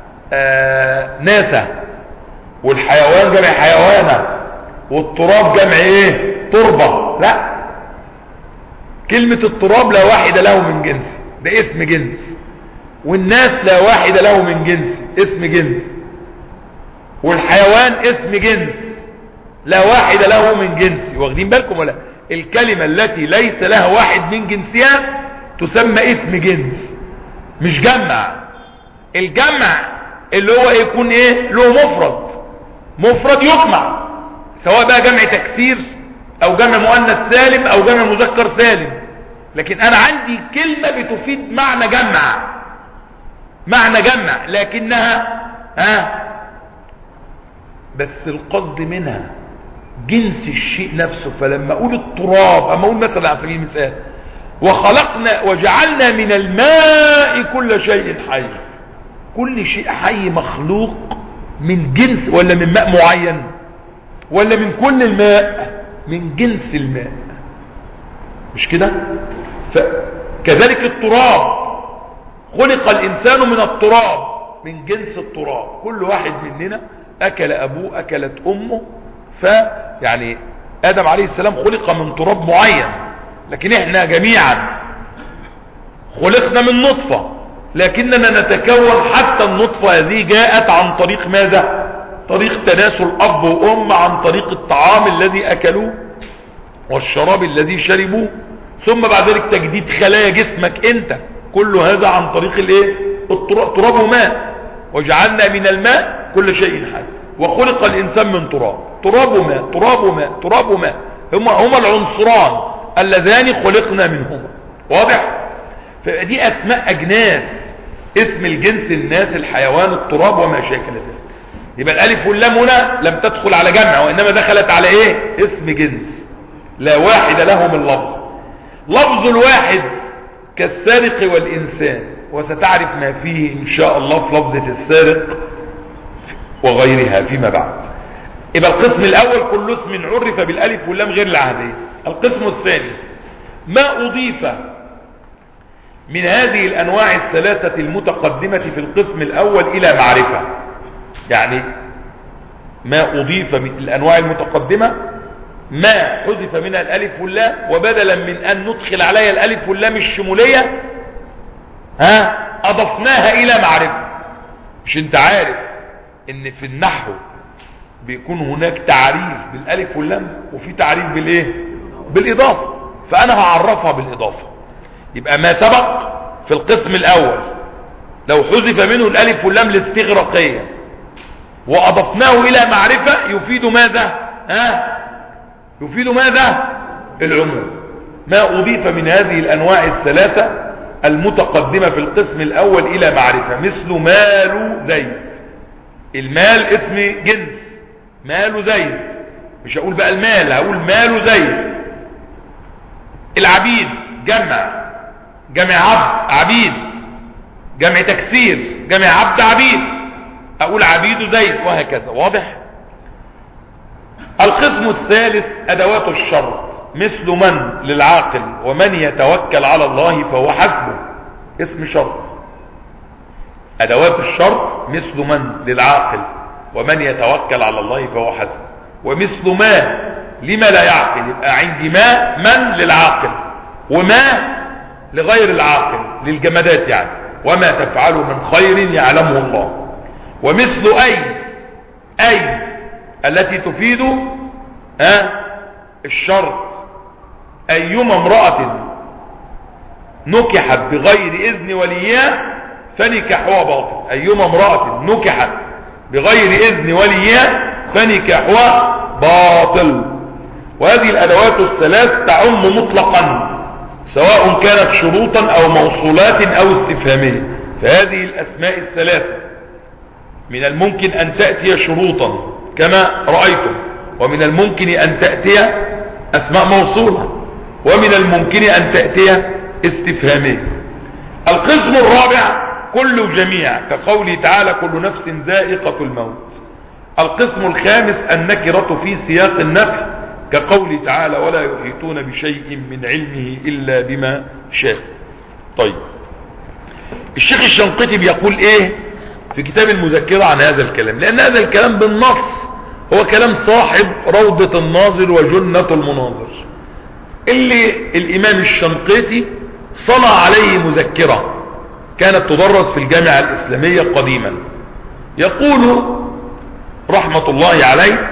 آه ناسة، والحيوان جمع حيوانة، والتراب جمع ايه تربة. لا، كلمة التراب لا واحد له من جنس، ده اسم جنس، والناس لا واحد له من جنس، اسم جنس، والحيوان اسم جنس لا واحد له من جنسي. واخدين بالكم ولا؟ الكلمة التي ليس لها واحد من جنسها تسمى اسم جنس، مش جمع. الجمع اللي هو يكون ايه له مفرد، مفرد يجمع، سواء بقى جمع تكسير او جمع مؤنث سالم او جمع مذكر سالم. لكن انا عندي كلمة بتفيد معنى جمع، معنى جمع، لكنها ها بس القصد منها جنس الشيء نفسه. فلما اقول التراب، اما اقول مثلا على سبيل المثال وخلقنا وجعلنا من الماء كل شيء حي، كل شيء حي مخلوق من جنس ولا من ماء معين؟ ولا من كل الماء؟ من جنس الماء، مش كده؟ فكذلك التراب، خلق الانسان من التراب، من جنس التراب. كل واحد مننا اكل ابوه، اكلت امه، فيعني ادم عليه السلام خلق من تراب معين، لكن احنا جميعا خلقنا من نطفة، لكننا نتكون. حتى النطفة هذه جاءت عن طريق ماذا؟ طريق تناسل اب وام، عن طريق الطعام الذي اكلوه والشراب الذي شربوه، ثم بعد ذلك تجديد خلايا جسمك انت. كل هذا عن طريق الايه؟ التراب. تراب وماء، وجعلنا من الماء كل شيء حي. وخلق الانسان من تراب، تراب وماء، تراب وماء، تراب وماء، هما هما العنصران اللذان خلقنا منهما. واضح؟ فدي اسماء اجناس، اسم الجنس الناس، الحيوان، التراب وما شاكل ذلك. يبقى الالف واللام هنا لم تدخل على جمع، وانما دخلت على ايه؟ اسم جنس لا واحد له من لفظ. لفظ الواحد كالسارق والإنسان، وستعرف ما فيه إن شاء الله في لفظة السارق وغيرها فيما بعد. يبقى القسم الأول كل اسم عرف بالألف واللام غير العهدية. القسم الثاني ما أضيف من هذه الأنواع الثلاثة المتقدمة في القسم الأول إلى معرفة. يعني ما أضيف من الأنواع المتقدمة ما حذف منها الالف واللام، وبدلا من ان ندخل عليها الالف واللام الشمولية ها اضفناها الى معرفة. مش انت عارف ان في النحو بيكون هناك تعريف بالالف واللام وفي تعريف بالايه؟ بالاضافة. فانا هعرفها بالاضافة. يبقى ما سبق في القسم الاول لو حذف منه الالف واللام الاستغراقية واضفناه الى معرفة يفيد ماذا؟ ها يفيد ماذا؟ العموم. ما أضيف من هذه الأنواع الثلاثة المتقدمة في القسم الأول إلى معرفة، مثل مال زيد. المال اسم جنس، مال زيد، مش هقول بقى المال، هقول مال زيد. العبيد جمع، جمع عبد عبيد، جمع تكسير، جمع عبد عبيد، أقول عبيد زيد، وهكذا. واضح؟ القسم الثالث أدوات الشرط، مثل من للعاقل، ومن يتوكل على الله فهو حسبه، اسم شرط. أدوات الشرط مثل من للعاقل، ومن يتوكل على الله فهو حسبه. ومثل ما لما لا يعقل، يبقى عندي ما من للعاقل، وما لغير العاقل للجمادات يعني، وما تفعلوا من خير يعلمه الله. ومثل أي أي التي تفيد ها الشرط، ايما امرأة نكحت بغير اذن وليها فنكاحها باطل. ايما امرأة نكحت بغير اذن وليها فنكاحها باطل. وهذه الادوات الثلاث تعم مطلقا، سواء كانت شروطا او موصولات او استفهامية. فهذه الاسماء الثلاثة من الممكن ان تأتي شروطا كما رأيتم، ومن الممكن أن تأتي أسماء موصولة، ومن الممكن أن تأتي استفهامية. القسم الرابع كل جميع، كقوله تعالى كل نفس ذائقة الموت. القسم الخامس النكرة في سياق النفي، كقوله تعالى ولا يحيطون بشيء من علمه إلا بما شاء. طيب، الشيخ الشنقيطي بيقول ايه في كتاب المذكرة عن هذا الكلام؟ لأن هذا الكلام بالنص هو كلام صاحب روضة الناظر وجنة المناظر، اللي الإمام الشنقيطي صنع عليه مذكرة كانت تدرس في الجامعة الإسلامية قديما. يقول رحمة الله عليه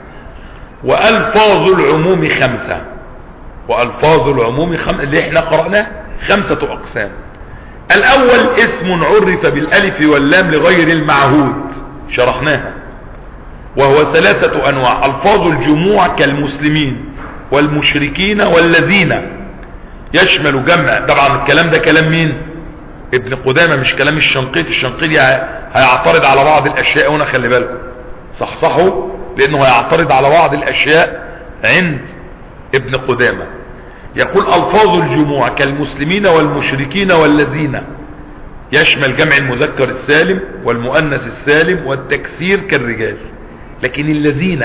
وألفاظ العموم خمسة. وألفاظ العموم خم... اللي احنا قرأناه خمسة أقسام. الأول اسم عرف بالألف واللام لغير المعهود، شرحناها، وهو ثلاثة أنواع. ألفاظ الجموع كالمسلمين والمشركين والذين، يشمل جمع. طبعا الكلام ده كلام مين؟ ابن قدامة، مش كلام الشنقيطي. الشنقيطي هيعترض على بعض الأشياء، هنا خلي بالكم صحصحوا، لأنه هيعترض على بعض الأشياء عند ابن قدامة. يقول ألفاظ الجموع كالمسلمين والمشركين والذين، يشمل جمع المذكر السالم والمؤنث السالم والتكسير كالرجال. لكن الذين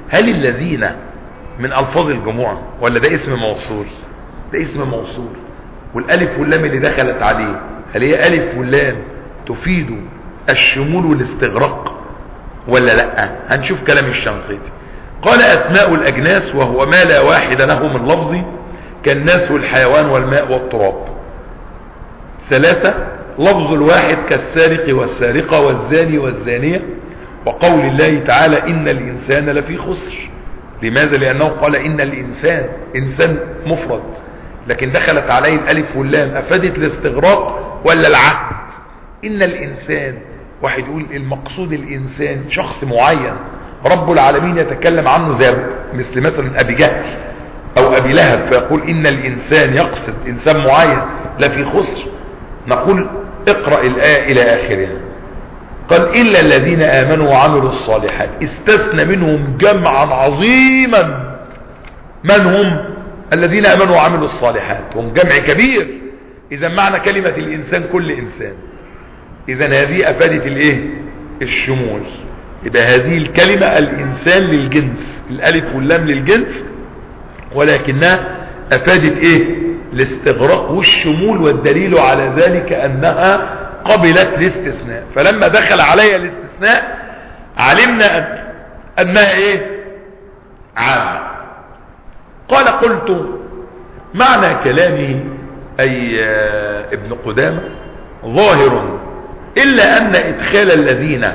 هل الذين من الفاظ الجموع ولا ده اسم موصول؟ ده اسم موصول، والالف واللام اللي دخلت عليه هل هي الف واللام تفيد الشمول والاستغراق ولا لا؟ هنشوف كلام الشنقيطي. قال اسماء الاجناس وهو ما لا واحد له من لفظ كالناس والحيوان والماء والتراب. ثلاثة لفظ الواحد كالسارق والسارقة والزاني والزانية، وقول الله تعالى إن الإنسان لفي خسر. لماذا؟ لأنه قال إن الإنسان، إنسان مفرد، لكن دخلت عليه الألف واللام أفادت الاستغراق ولا العهد؟ إن الإنسان، واحد يقول المقصود الإنسان شخص معين رب العالمين يتكلم عنه، زي مثل مثلا أبي جهل أو أبي لهب، فيقول إن الإنسان يقصد إنسان معين لفي خسر. نقول اقرأ الآية إلى آخرها. قال إلا الذين آمنوا وعملوا الصالحات، استثنى منهم جمعا عظيما. من هم؟ الذين آمنوا وعملوا الصالحات، هم جمع كبير. إذا معنى كلمة الإنسان كل إنسان، إذا هذه أفادت الإيه؟ الشمول. يبقى هذه الكلمة الإنسان للجنس، الألف واللام للجنس، ولكنها أفادت إيه؟ الاستغراق والشمول، والدليل على ذلك أنها قبلت الاستثناء. فلما دخل عليها الاستثناء علمنا أن أنها إيه؟ عامة. قال قلت معنى كلامه أي ابن قدامة ظاهر، إلا أن إدخال الذين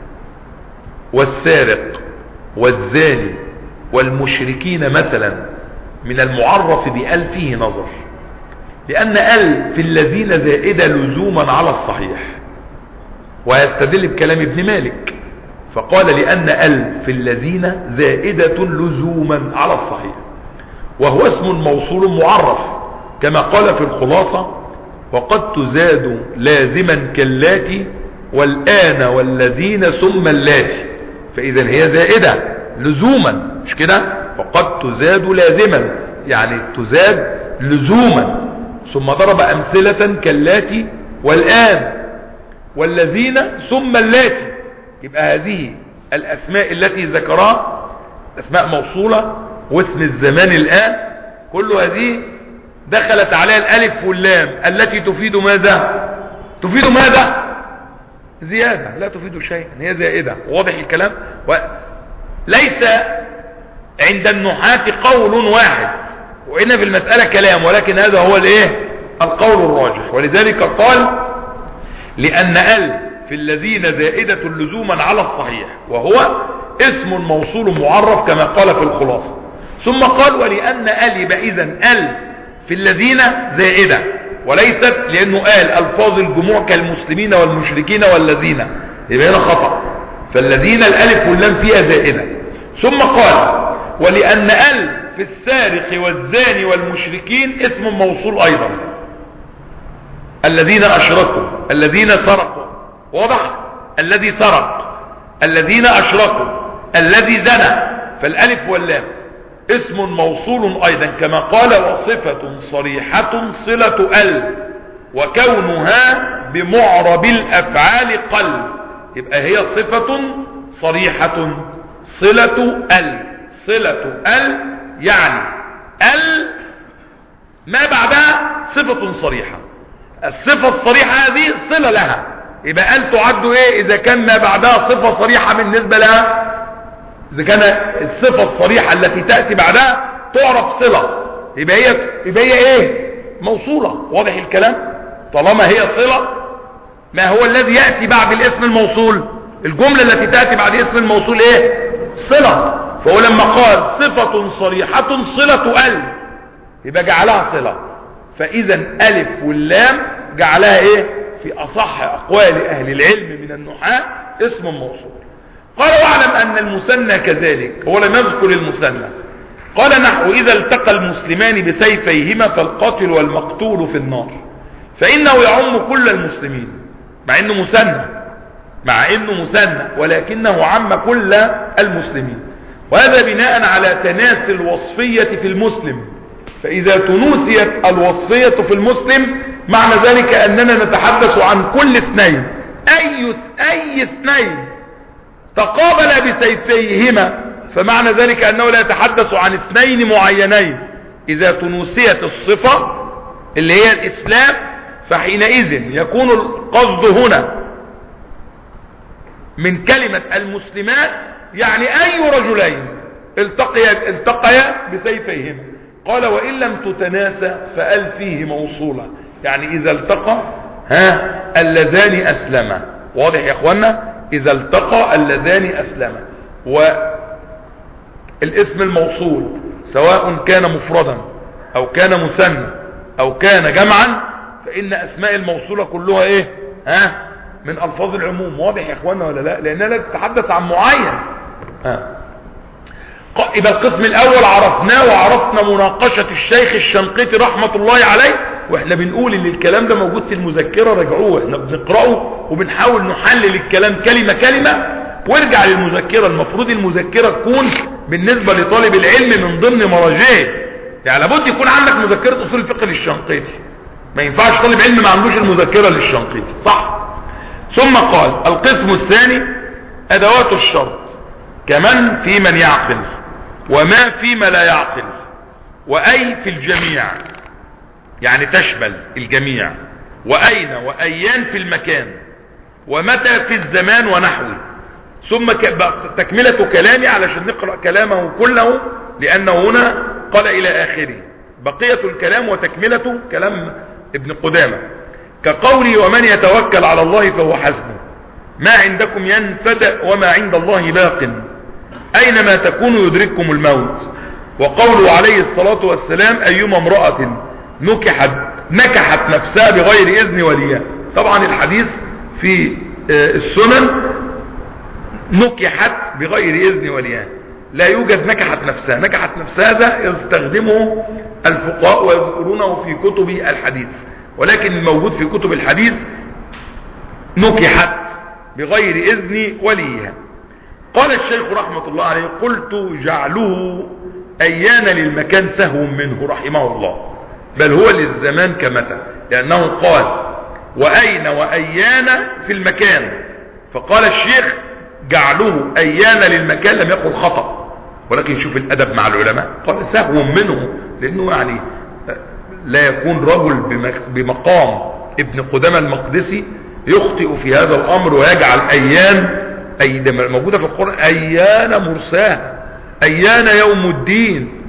والسارق والزاني والمشركين مثلا من المعرف بأل فيه نظر، لأن أل في الذين زائدة لزوما على الصحيح، ويستدل بكلام ابن مالك فقال لأن أل في الذين زائدة لزوما على الصحيح، وهو اسم موصول معرف كما قال في الخلاصة وقد تزاد لازما كاللاتي والآن والذين ثم اللاتي، فإذا هي زائدة لزوما، مش كده؟ وقد تزاد لازما يعني تزاد لزوما، ثم ضرب أمثلة كاللاتي والآن والذين ثم اللاتي. يبقى هذه الأسماء التي ذكرها أسماء موصولة، واسم الزمان الآن، كل هذه دخلت عليها الألف واللام التي تفيد ماذا؟ تفيد ماذا؟ زيادة، لا تفيد شيئا، هي زائدة. واضح الكلام؟ ليس عند النحاة قول واحد، وإن في المسألة كلام، ولكن هذا هو الايه؟ القول الراجح. ولذلك قال لأن أل في الذين زائدة لزوما على الصحيح، وهو اسم موصول معرف كما قال في الخلاصة. ثم قال ولأن أل يبقى إذن أل في الذين زائدة، وليست لأنه قال ألفاظ الجموع كالمسلمين والمشركين والذين، يبقى هنا خطأ، فالذين الألف واللام فيها زائدة. ثم قال ولأن أل في السارق والزاني والمشركين اسم موصول أيضا، الذين أشركوا، الذين سرقوا، واضح؟ الذي سرق، الذين أشركوا، الذي زنى، فالألف واللام اسم موصول أيضا كما قال وصفة صريحة صلة ال، وكونها بمعرب الأفعال قل. يبقى هي صفة صريحة صلة ال، صلة ال يعني ال ما بعدها صفة صريحة، الصفة الصريحة هذه صلة لها، يبقى ال تعد ايه اذا كان ما بعدها صفة صريحة بالنسبة لها؟ اذا كان الصفة الصريحة التي تأتي بعدها تعرف صلة، يبقى هي يبقى هي ايه؟ موصولة. واضح الكلام؟ طالما هي صلة، ما هو الذي يأتي بعد الاسم الموصول؟ الجملة التي تأتي بعد اسم الموصول ايه؟ صلة. فهو لما قال صفة صريحة صلة ال، يبقى جعلها صلة. فإذا ألف واللام جعلها ايه؟ في أصح أقوال أهل العلم من النحاة اسم موصول. قال واعلم أن المثنى كذلك، هو لم يذكر المثنى. قال نحو إذا التقى المسلمان بسيفيهما فالقاتل والمقتول في النار، فإنه يعم كل المسلمين، مع إنه مثنى، مع إنه مثنى ولكنه عم كل المسلمين، وهذا بناء على تناسي الوصفية في المسلم. فإذا تنوسيت الوصفية في المسلم معنى ذلك أننا نتحدث عن كل اثنين، أي أي اثنين تقابل بسيفيهما فمعنى ذلك أنه لا يتحدث عن اثنين معينين. إذا تنوسيت الصفة اللي هي الإسلام فحينئذ يكون القصد هنا من كلمة المسلمان يعني أي رجلين التقيا التقيا بسيفيهما. قال وإن لم تتناسى فأل فيه موصولة، يعني إذا التقى ها اللذان أسلما. واضح يا أخوانا؟ إذا التقى اللذان أسلما. والاسم الموصول سواء كان مفردا أو كان مثنى أو كان جمعا فإن أسماء الموصولة كلها إيه ها من ألفاظ العموم. واضح يا أخوانا ولا لا؟ لأنها لا تتحدث عن معين. ها يبقى القسم الاول عرفناه، وعرفنا مناقشة الشيخ الشنقيطي رحمة الله عليه، واحنا بنقول ان الكلام ده موجود في المذكرة، رجعوه، احنا بنقرأه وبنحاول نحلل الكلام كلمة كلمة. وارجع للمذكرة، المفروض المذكرة تكون بالنسبة لطالب العلم من ضمن مراجعه، يعني لابد يكون عندك مذكرة اصول الفقه للشنقيطي، ما ينفعش طالب علم ما عندوش المذكرة للشنقيطي، صح؟ ثم قال القسم الثاني ادوات الشرط، كمن في من يعقل، وما فيما لا يعقل، وأي في الجميع يعني تشمل الجميع، وأين وأيان في المكان، ومتى في الزمان ونحوه. ثم تكملة كلامي علشان نقرأ كلامه كله، لأنه هنا قال إلى آخره بقية الكلام وتكملة كلام ابن قدامة، كقولي ومن يتوكل على الله فهو حسبه، ما عندكم ينفد وما عند الله باق، أينما تكونوا يدرككم الموت. وقوله عليه الصلاة والسلام أيما امرأة نكحت نكحت نفسها بغير إذن وليها. طبعا الحديث في السنن نكحت بغير إذن وليها، لا يوجد نكحت نفسها. نكحت نفسها هذا يستخدمه الفقهاء ويذكرونه في كتب الحديث، ولكن الموجود في كتب الحديث نكحت بغير إذن وليها. قال الشيخ رحمة الله عليه قلت جعله أيان للمكان سهو منه رحمه الله، بل هو للزمان كمتى، لأنه قال وأين وأيان في المكان، فقال الشيخ جعله أيان للمكان لم يقل خطأ، ولكن شوف الأدب مع العلماء، قال سهو منه، لأنه يعني لا يكون رجل بمقام ابن قدامة المقدسي يخطئ في هذا الأمر ويجعل أيان أي ده موجودة في القرآن أيان مرساها، أيان يوم الدين،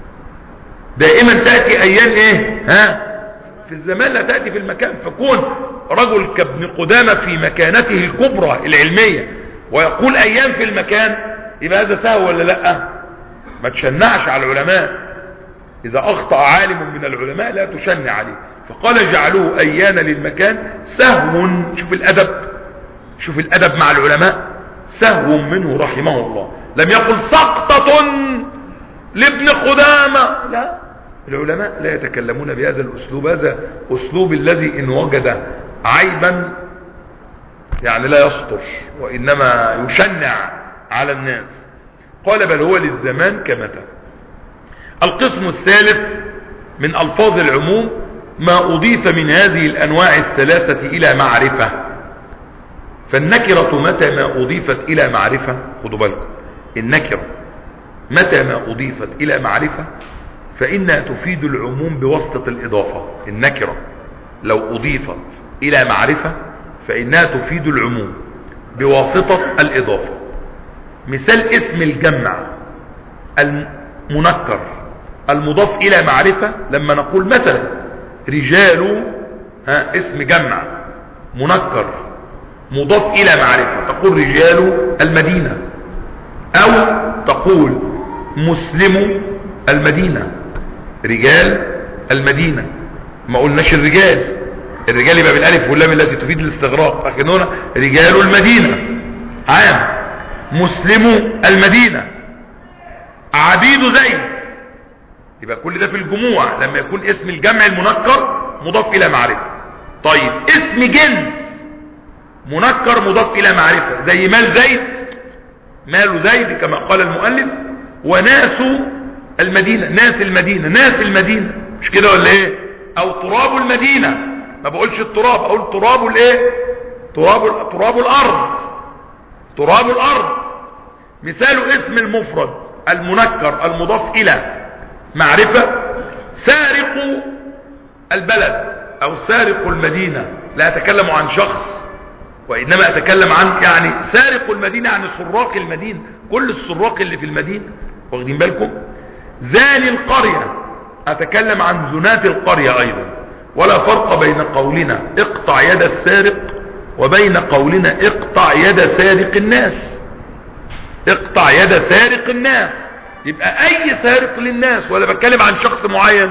دائما تأتي أيان إيه ها في الزمان لا تأتي في المكان. فكون رجل كابن قدامة في مكانته الكبرى العلمية ويقول أيام في المكان، يبقى هذا سهو ولا لا؟ ما تشنعش على العلماء، إذا أخطأ عالم من العلماء لا تشنع عليه. فقال جعلوه أيان للمكان سهو، شوف الأدب، شوف الأدب مع العلماء، سهو منه رحمه الله، لم يقل سقطة لابن قدامة، لا، العلماء لا يتكلمون بهذا الأسلوب، هذا أسلوب الذي إن وجد عيبا يعني لا يسطر وإنما يشنع على الناس. قال بل هو للزمان كمتى. القسم الثالث من ألفاظ العموم ما أضيف من هذه الأنواع الثلاثة إلى معرفة. فالنكرة متى ما أضيفت إلى معرفة، خدوا بالكم، النكرة متى ما أضيفت إلى معرفة فإنها تفيد العموم بواسطة الإضافة. النكرة لو أضيفت إلى معرفة فإنها تفيد العموم بواسطة الإضافة. مثال اسم الجمع المنكر المضاف إلى معرفة، لما نقول مثلا رجال، ها اسم جمع منكر مضاف إلى معرفة، تقول رجال المدينة، أو تقول مسلم المدينة، رجال المدينة، ما قلناش الرجال، الرجال يبقى بالالف واللام التي تفيد الاستغراق، لكن هنا رجال المدينة عام، مسلم المدينة، عبيد زيد، يبقى كل ده في الجموع لما يكون اسم الجمع المنكر مضاف الى معرفة. طيب اسم جنس منكر مضاف الى معرفة زي مال زيد، مال زيد كما قال المؤلف، وناس المدينة، ناس المدينة، ناس المدينة، مش كده ولا ايه؟ او تراب المدينة، ما بقولش التراب، اقول تراب الايه؟ تراب تراب الارض، تراب الارض. مثال اسم المفرد المنكر المضاف الى معرفة: سارق البلد او سارق المدينة. لا اتكلم عن شخص وانما اتكلم عن يعني سارق المدينة، يعني سراق المدينة، كل السراق اللي في المدينة، واخدين بالكم؟ زاني القرية، اتكلم عن زنات القرية ايضا. ولا فرق بين قولنا اقطع يد السارق وبين قولنا اقطع يد سارق الناس. اقطع يد سارق الناس يبقى اي سارق للناس، ولا بتكلم عن شخص معين،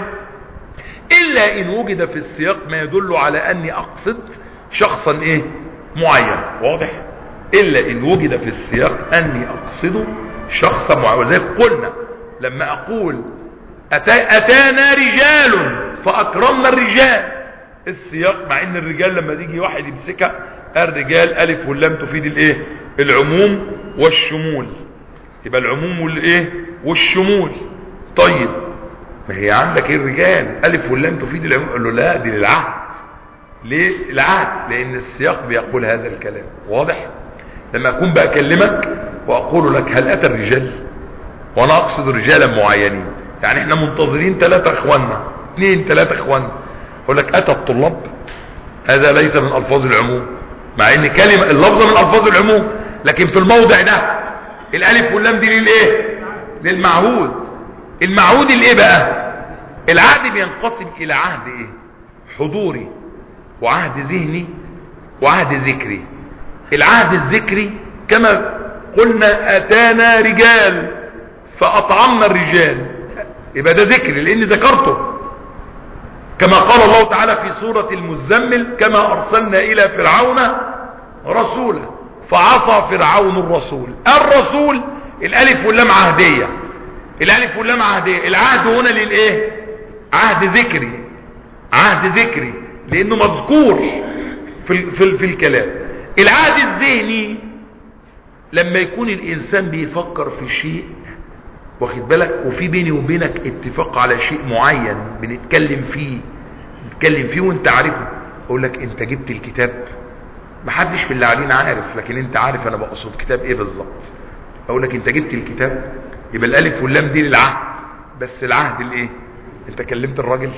الا ان وجد في السياق ما يدل على اني اقصد شخصا ايه معين. واضح؟ الا ان وجد في السياق اني اقصد شخصا معين. وزي قلنا لما اقول أتى اتانا رجال فاكرمنا الرجال، السياق مع ان الرجال لما تيجي واحد يمسكها الرجال الف واللام تفيد الايه العموم والشمول، يبقى العموم والايه والشمول. طيب ما هي عندك الرجال الف واللام تفيد العموم، قال له لا دي للعهد. ليه العهد؟ لان السياق بيقول هذا الكلام. واضح؟ لما اكون بكلمك واقول لك هل اتى الرجال وانا اقصد رجالا معينين، يعني احنا منتظرين ثلاثة اخواننا، اثنين ثلاثة اخواننا، اقول لك اتى الطلاب، هذا ليس من الفاظ العموم، مع ان كلمة اللفظة من الفاظ العموم، لكن في الموضع ده الالف واللام دي للايه للمعهود. المعهود الايه بقى؟ العهد بينقسم الى عهد ايه حضوري وعهد ذهني وعهد ذكري. العهد الذكري كما قلنا اتانا رجال فاطعمنا الرجال، يبقى ده ذكري لاني ذكرته، كما قال الله تعالى في سورة المزمل: كما ارسلنا الى فرعون رسولا فعصى فرعون الرسول. الرسول الالف واللام عهدية، الالف واللام عهدية. العهد هنا للايه؟ عهد ذكري، عهد ذكري لانه مذكور في, في, في الكلام. العهد الذهني لما يكون الانسان بيفكر في شيء، واخد بالك، وفي بيني وبينك اتفاق على شيء معين بنتكلم فيه نتكلم فيه وانت عارفه، اقول لك انت جبت الكتاب، محدش في اللي قاعدين عارف لكن انت عارف انا بقصد كتاب ايه بالظبط. اقول لك انت جبت الكتاب، يبقى الالف واللام دي للعهد، بس العهد الايه؟ انت كلمت الراجل،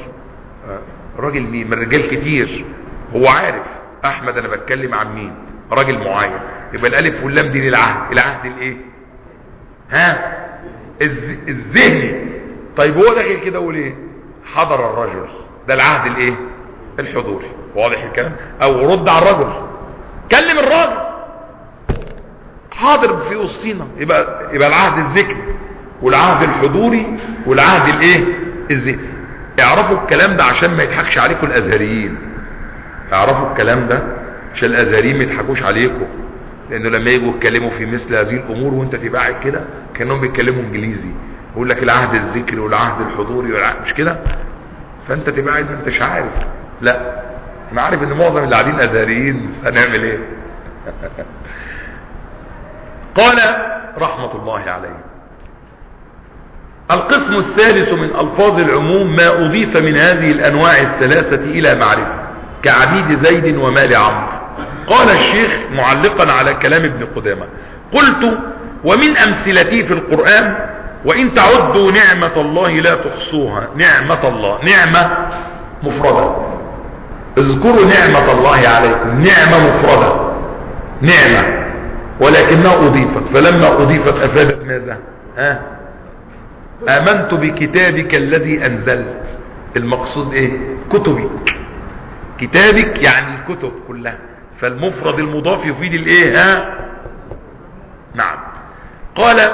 راجل مين؟ من رجال كتير، هو عارف احمد انا بتكلم عن مين، راجل معين، يبقى الالف واللام دي للعهد. العهد الايه؟ ها الذهني. طيب هو داخل كده اقول ايه؟ حضر الرجل، ده العهد الايه الحضوري. واضح الكلام؟ او رد على الرجل، كلم الراجل، حاضر في وسطينا، يبقى يبقى العهد الذكري والعهد الحضوري والعهد الايه الذهني. اعرفوا الكلام ده عشان ما يضحكش عليكم الازهريين، اعرفوا الكلام ده عشان الازهريين ما يضحكوش عليكم، لانه لما يجوا يتكلموا في مثل هذه الامور وانت تبقى قاعد كده كانهم بيتكلموا انجليزي، يقول لك العهد الذكري والعهد الحضوري والعهد مش كده، فانت تبقى قاعد ما انتش عارف. لا انا عارف ان معظم اللي قاعدين ازهريين، هنعمل ايه؟ قال رحمة الله عليه: القسم الثالث من الفاظ العموم ما اضيف من هذه الانواع الثلاثة الى معرفة، كعبيد زيد ومال عمرو. قال الشيخ معلقا على كلام ابن قدامة: قلت ومن امثلته في القرآن: وان تعدوا نعمة الله لا تحصوها. نعمة الله نعمة مفردة، اذكروا نعمة الله عليكم، نعمة مفردة، نعمة ولكنها اضيفت، فلما اضيفت افادت ماذا؟ ها؟ امنت بكتابك الذي انزلت. المقصود ايه؟ كتبك، كتابك يعني الكتب كلها، فالمفرد المضاف يفيد الايه؟ ها؟ نعم. قال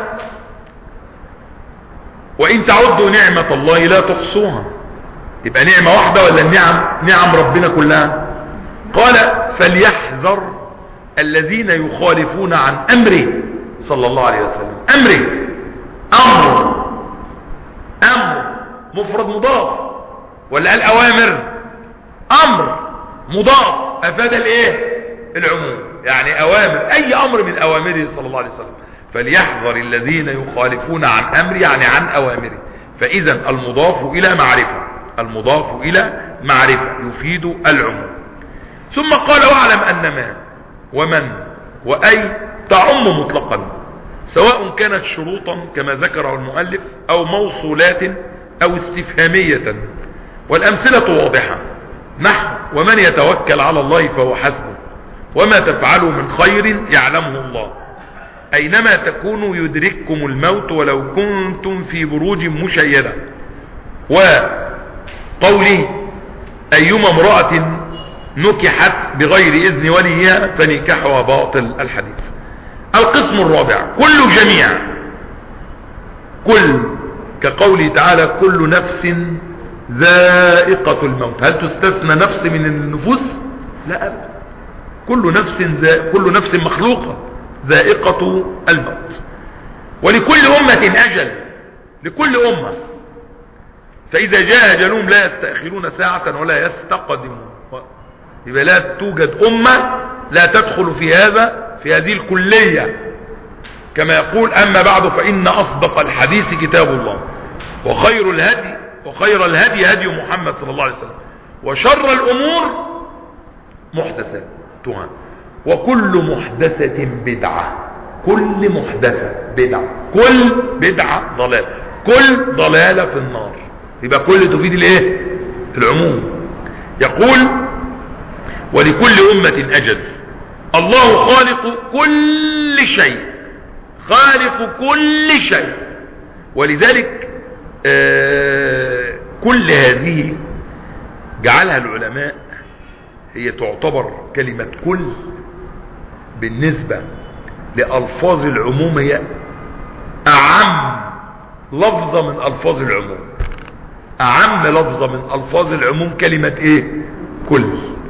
وان تعدوا نعمة الله لا تحصوها، يبقى نعمة واحدة ولا النعم؟ نعم ربنا كلها. قال فليحذر الذين يخالفون عن امره صلى الله عليه وسلم. امره، امر، امر مفرد مضاف ولا قال اوامر؟ امر مضاف افاد الايه؟ العموم، يعني اوامر، اي امر من اوامره صلى الله عليه وسلم. فليحذر الذين يخالفون عن امره يعني عن اوامره. فاذا المضاف الى معرفة، المضاف الى معرفة يفيد العموم. ثم قال واعلم ان ما ومن واي تعم مطلقا، سواء كانت شروطا كما ذكره المؤلف او موصولات او استفهامية، والامثلة واضحة. نحو ومن يتوكل على الله فهو حسبه وما تفعلوا من خير يعلمه الله، اينما تكونوا يدرككم الموت ولو كنتم في بروج مشيدة. وقوله ايما امرأة نكحت بغير اذن وليها فنكاحها باطل، الحديث. القسم الرابع كل جميع، كل كقوله تعالى كل نفس ذائقة الموت. هل تستثنى نفس من النفوس؟ لا أبدا، كل نفس ذا... كل نفس مخلوقة ذائقة الموت. ولكل أمة أجل، لكل أمة، فإذا جاء أجلهم لا يستأخرون ساعة ولا يستقدمون. يبقى لا توجد أمة لا تدخل في هذا، في هذه الكلية، كما يقول أما بعد فإن أصدق الحديث كتاب الله وخير الهدي وخير الهدي هدي محمد صلى الله عليه وسلم وشر الأمور محدثاتها وكل محدثة بدعة. كل محدثة بدعة، كل بدعة ضلال، كل ضلالة في النار. يبقى كل تفيد الايه؟ العموم. يقول ولكل أمة أجل، الله خالق كل شيء، خالق كل شيء. ولذلك آه كل هذه جعلها العلماء هي تعتبر كلمة كل بالنسبة لألفاظ العموم هي أعم لفظة من ألفاظ العموم. أعم لفظة من ألفاظ العموم كلمة إيه؟ كل.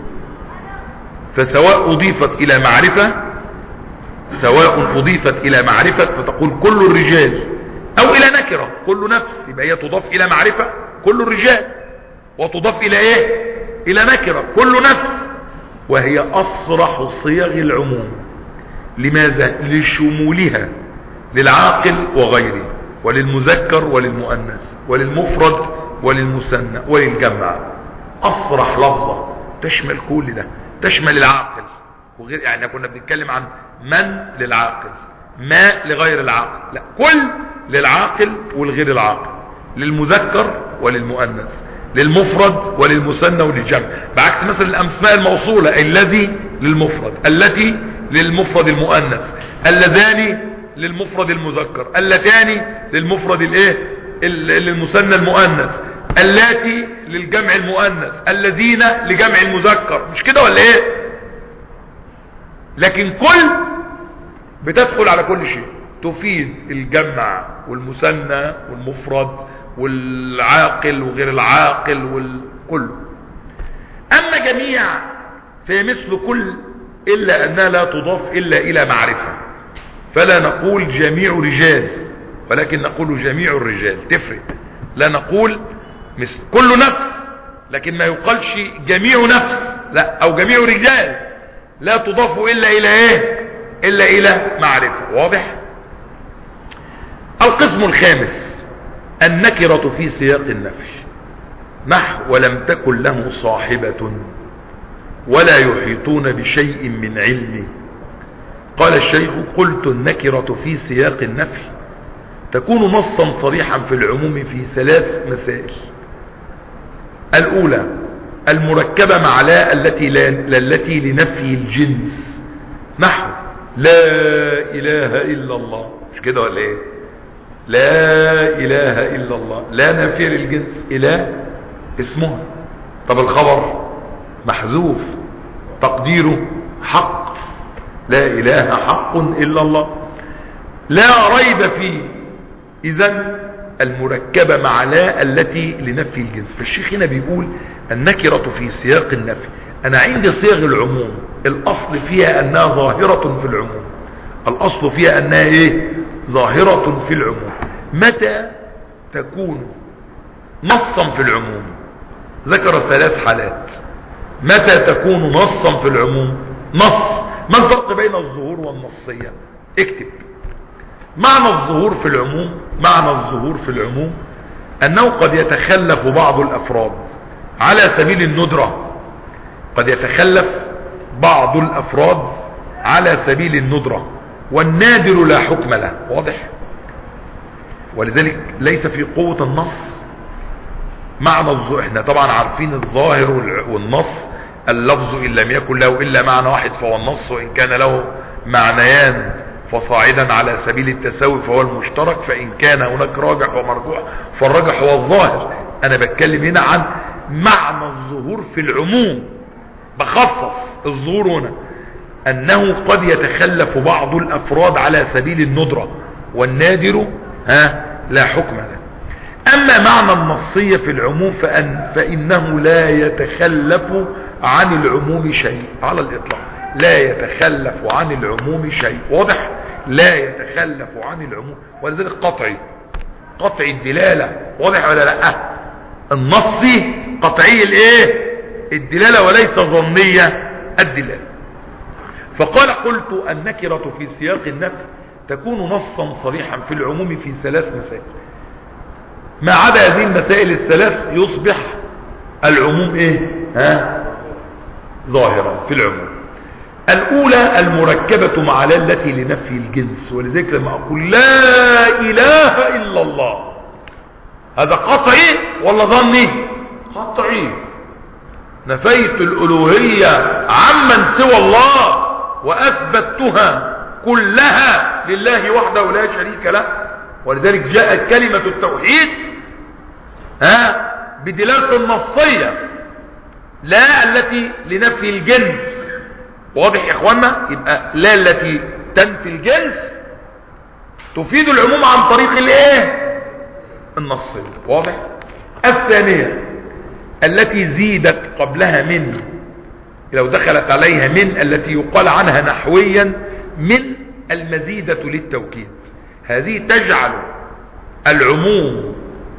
فسواء أضيفت إلى معرفة، سواء أضيفت إلى معرفة فتقول كل الرجال، أو إلى نكرة كل نفس، يبقى هي تضاف إلى معرفة كل الرجال، وتضاف إلى إيه؟ إلى نكرة كل نفس، وهي أصرح صيغ العموم. لماذا؟ لشمولها للعاقل وغيره، وللمذكر وللمؤنث، وللمفرد وللمثنى وللجمع. أصرح لفظة تشمل كل ده، تشمل العاقل وغير، يعني كنا بنتكلم عن من للعاقل، ما لغير العاقل، لا، كل للعاقل والغير العاقل، للمذكر وللمؤنث، للمفرد وللمثنى وللجمع. بعكس مثلا الاسماء الموصولة، الذي للمفرد، التي للمفرد المؤنث، اللذان للمفرد المذكر، اللتان للمفرد الايه للمثنى المؤنث، اللاتي للجمع المؤنث، الذين لجمع المذكر. مش كده ولا ايه؟ لكن كل بتدخل على كل شيء، تفيد الجمع والمثنى والمفرد والعاقل وغير العاقل والكل. اما جميع فهي مثل كل، الا انها لا تضاف الا الى معرفة، فلا نقول جميع رجال ولكن نقول جميع الرجال. تفرق، لا نقول مثل كل نفس لكن ما يقالش جميع نفس، لا، او جميع رجال، لا تضاف الا الى ايه؟ الا الى معرفة. واضح؟ القسم الخامس النكرة في سياق النفي. نحو ولم تكن له صاحبة ولا يحيطون بشيء من علمه. قال الشيخ قلت النكرة في سياق النفي تكون نصا صريحا في العموم في ثلاث مسائل. الأولى المركبة مع لا التي, لا التي لنفي الجنس. نحو لا إله إلا الله، مش كده ولا ايه؟ لا إله إلا الله، لا نفي للجنس، إله اسمها. طب الخبر محذوف تقديره حق، لا إله حق إلا الله، لا ريب فيه. إذن المركبة مع لا التي لنفي الجنس. فالشيخ هنا بيقول النكرة في سياق النفي. أنا عندي صيغ العموم الأصل فيها أنها ظاهرة في العموم، الأصل فيها أنها إيه؟ ظاهرة في العموم. متى تكون نصا في العموم؟ ذكر ثلاث حالات. متى تكون نصا في العموم؟ نص، ما الفرق بين الظهور والنصية؟ اكتب. معنى الظهور في العموم، معنى الظهور في العموم أنه قد يتخلف بعض الأفراد على سبيل الندرة. قد يتخلف بعض الأفراد على سبيل الندرة، والنادر لا حكم له. واضح؟ ولذلك ليس في قوة النص معنى الظاهر. احنا طبعا عارفين الظاهر والنص، اللفظ ان لم يكن له الا معنى واحد فهو النص، وان كان له معنيان فصاعدا على سبيل التساوي فهو المشترك، فان كان هناك راجح ومرجوح فالراجح هو الظاهر. انا بتكلم هنا عن معنى الظهور في العموم، بخصص الظهور هنا انه قد يتخلف بعض الافراد على سبيل الندرة، والنادر ها لا حكم له. اما معنى النصية في العموم فأن فانه لا يتخلف عن العموم شيء على الاطلاق، لا يتخلف عن العموم شيء. واضح؟ لا يتخلف عن العموم، ولذلك قطعي قطعي الدلالة. واضح ولا لا؟ النصي قطعي الايه الدلالة وليس ظنية الدلالة. فقال قلت النكرة في سياق النفي تكون نصا صريحا في العموم في ثلاث مسائل، ما عدا هذه المسائل الثلاث يصبح العموم ايه ها ظاهرا في العموم. الاولى المركبة مع لا التي لنفي الجنس، ولذلك لما اقول لا اله الا الله هذا قطعي ولا ظني؟ قطعي. نفيت الالوهية عمن سوى الله واثبتها كلها لله وحده لا شريك له. ولذلك جاءت كلمة التوحيد ها بدلالة النصية، لا التي لنفي الجنس. واضح يا اخوانا؟ يبقى لا التي تنفي الجنس تفيد العموم عن طريق الايه النصية. واضح؟ الثانية التي زيدت قبلها من، لو دخلت عليها من التي يقال عنها نحويا من المزيدة للتوكيد، هذه تجعل العموم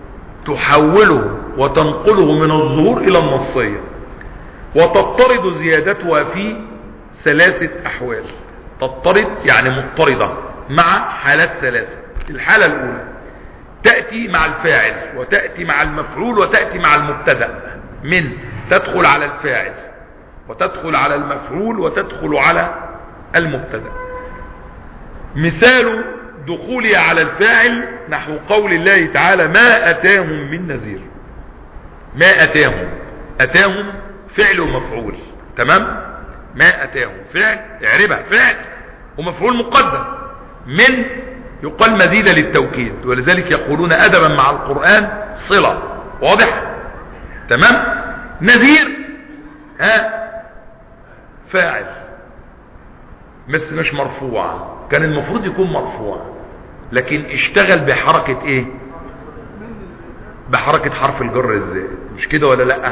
تحوله وتنقله من الظهور الى النصية، وتضطرد زيادتها في ثلاثة احوال. تضطرد يعني مضطردة مع حالات ثلاثة. الحالة الاولى تأتي مع الفاعل وتأتي مع المفعول وتأتي مع المبتدأ. من تدخل على الفاعل وتدخل على المفعول وتدخل على المبتدأ. مثال دخولها على الفاعل نحو قول الله تعالى ما أتاهم من نذير. ما أتاهم، أتاهم فعل ومفعول، تمام؟ ما أتاهم فعل، اعربها فعل ومفعول مقدم. من يقال مزيدة للتوكيد، ولذلك يقولون أدبا مع القرآن صلة. واضح؟ تمام؟ نذير ها فاعل بس مش مرفوع، كان المفروض يكون مرفوع لكن اشتغل بحركة ايه؟ بحركة حرف الجر الزائد، مش كده ولا لا؟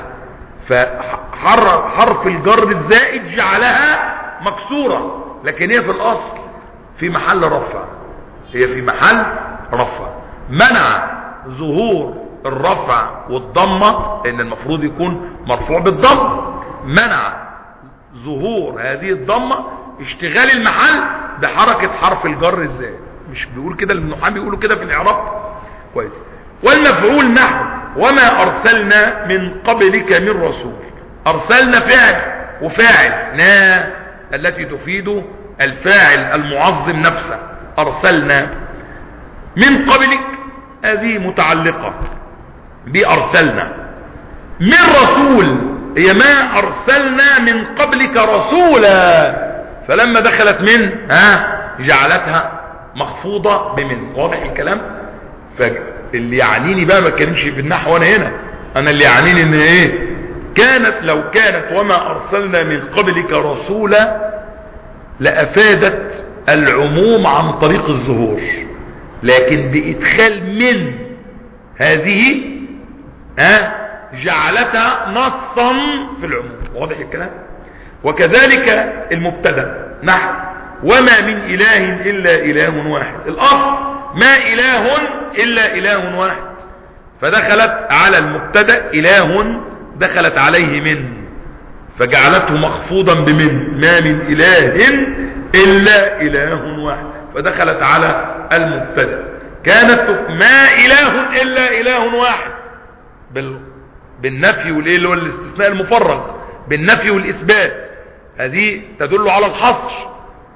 فحرف الجر الزائد جعلها مكسورة، لكن هي في الاصل في محل رفع، هي في محل رفع. منع ظهور الرفع والضمة لان المفروض يكون مرفوع بالضم، منع ظهور هذه الضمة اشتغال المحل بحركة حرف الجر الزائد. مش بيقول كده النحاة بيقولوا كده في الاعراب؟ كويس. والمفعول نحو وما ارسلنا من قبلك من رسول. ارسلنا فعل وفاعل نا التي تفيد الفاعل المعظم نفسه. ارسلنا من قبلك هذه متعلقة بارسلنا. من رسول هي ما ارسلنا من قبلك رسولا، فلما دخلت من ها جعلتها مخفوضة بمن. واضح الكلام؟ فاللي يعنيني بقى ما اتكلمش في النحو وانا هنا، انا اللي يعنيني ان ايه كانت لو كانت وما ارسلنا من قبلك رسولا لافادت العموم عن طريق الظهور، لكن بادخال من هذه ها جعلتها نصا في العموم. واضح الكلام؟ وكذلك المبتدا نحو وما من اله الا اله واحد. الاصل ما اله الا اله واحد، فدخلت على المبتدا اله دخلت عليه من فجعلته مخفوضا بمن. ما من اله الا اله واحد فدخلت على المبتدا. كانت ما اله الا اله واحد بال بالنفي والايه اللي هو الاستثناء المفرغ، بالنفي والاثبات، هذه تدل على الحصر.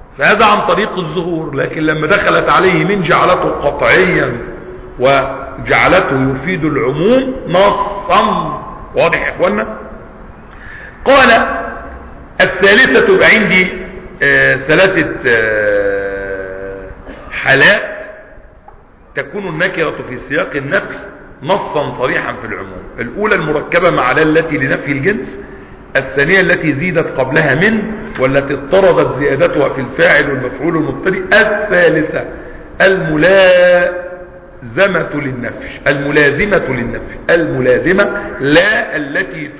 فهذا عن طريق الظهور. لكن لما دخلت عليه من جعلته قطعيا وجعلته يفيد العموم نصا. واضح يا اخوانا؟ قال الثالثة يبقى عندي آه ثلاثة آه حالات تكون النكرة في سياق النفي نصا صريحا في العموم. الاولى المركبة مع التي لنفي الجنس، الثانية التي زيدت قبلها من والتي اضطردت زيادتها في الفاعل والمفعول والمبتدئ، الثالثة الملازمة للنفي الملازمة للنفي الملازمة لا التي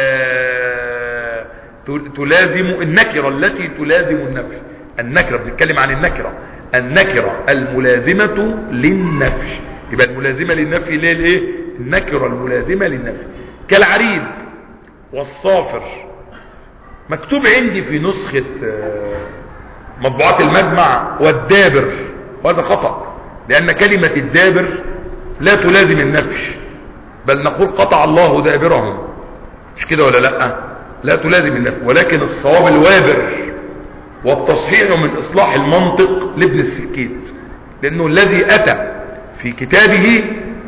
تلازم النكرة التي تلازم النفي. النكرة بنتكلم عن النكرة النكرة الملازمة للنفي. يبقى الملازمة للنفي ليه الايه؟ النكرة الملازمة للنفي. كالعريب والصافر مكتوب عندي في نسخة مطبوعات المجمع والدابر، وهذا خطأ، لأن كلمة الدابر لا تلازم النفي، بل نقول قطع الله دابرهم، مش كده ولا لا؟ لا تلازم النفي، ولكن الصواب الوابر والتصحيح من إصلاح المنطق لابن السكيت، لأنه الذي أتى في كتابه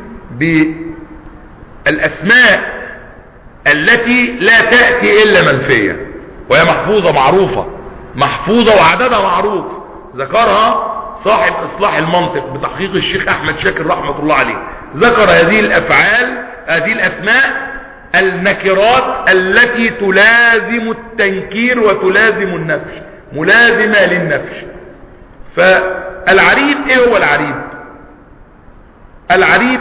بالأسماء التي لا تأتي إلا منفية، وهي محفوظة معروفة محفوظة وعددها معروف، ذكرها صاحب إصلاح المنطق بتحقيق الشيخ أحمد شاكر رحمة الله عليه. ذكر هذه الأفعال هذه الأسماء النكرات التي تلازم التنكير وتلازم النفي، ملازمة للنفي. فالعريب ايه هو العريب؟ العريب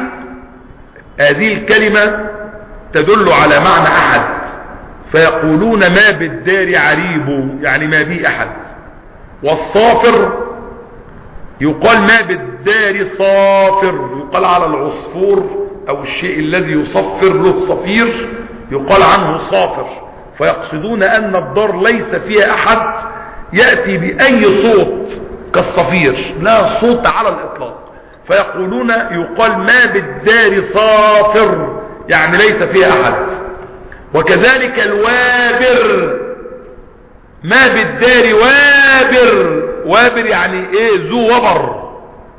هذه الكلمة تدل على معنى احد، فيقولون ما بالدار عريب، يعني ما به احد. والصافر يقال ما بالدار صافر، يقال على العصفور او الشيء الذي يصفر له صفير يقال عنه صافر، فيقصدون ان الدار ليس فيها احد يأتي بأي صوت كالصفير، لا صوت على الإطلاق، فيقولون يقال ما بالدار صافر، يعني ليس فيها أحد. وكذلك الوابر، ما بالدار وابر، وابر يعني ايه؟ ذو وبر،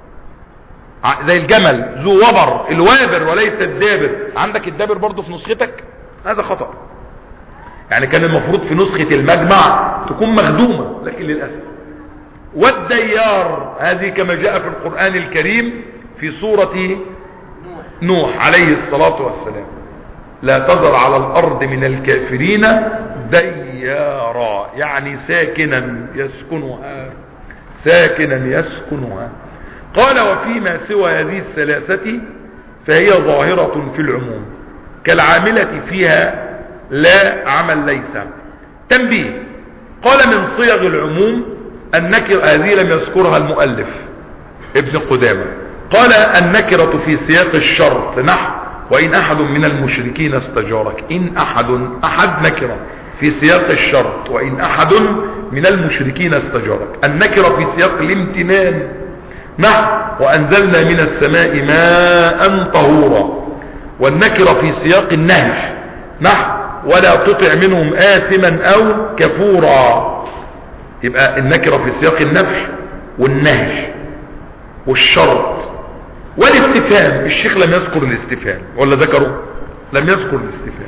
زي الجمل ذو وبر، الوابر وليس الدابر. عندك الدابر برضو في نسختك؟ هذا خطأ، يعني كان المفروض في نسخة المجمع تكون مخدومة، لكن للأسف. والديار هذه كما جاء في القرآن الكريم في سورة نوح عليه الصلاة والسلام، لا تذر على الأرض من الكافرين ديارا، يعني ساكنا يسكنها ساكنا يسكنها. قال وفيما سوى هذه الثلاثة فهي ظاهرة في العموم، كالعاملة فيها لا عمل ليس. تنبيه، قال من صيغ العموم النكرة، هذه لم يذكرها المؤلف ابن قدامة، قال النكرة في سياق الشرط نحو وإن أحد من المشركين استجارك. إن أحد أحد نكرة في سياق الشرط، وإن أحد من المشركين استجارك. النكرة في سياق الامتنان نحو وأنزلنا من السماء ماء طهورا. والنكرة في سياق النهي نحو ولا تطع منهم آثما أو كفورا. يبقى النكرة في سياق النفي والنهي والشرط والاستفهام. الشيخ لم يذكر الاستفهام ولا ذكره؟ لم يذكر الاستفهام،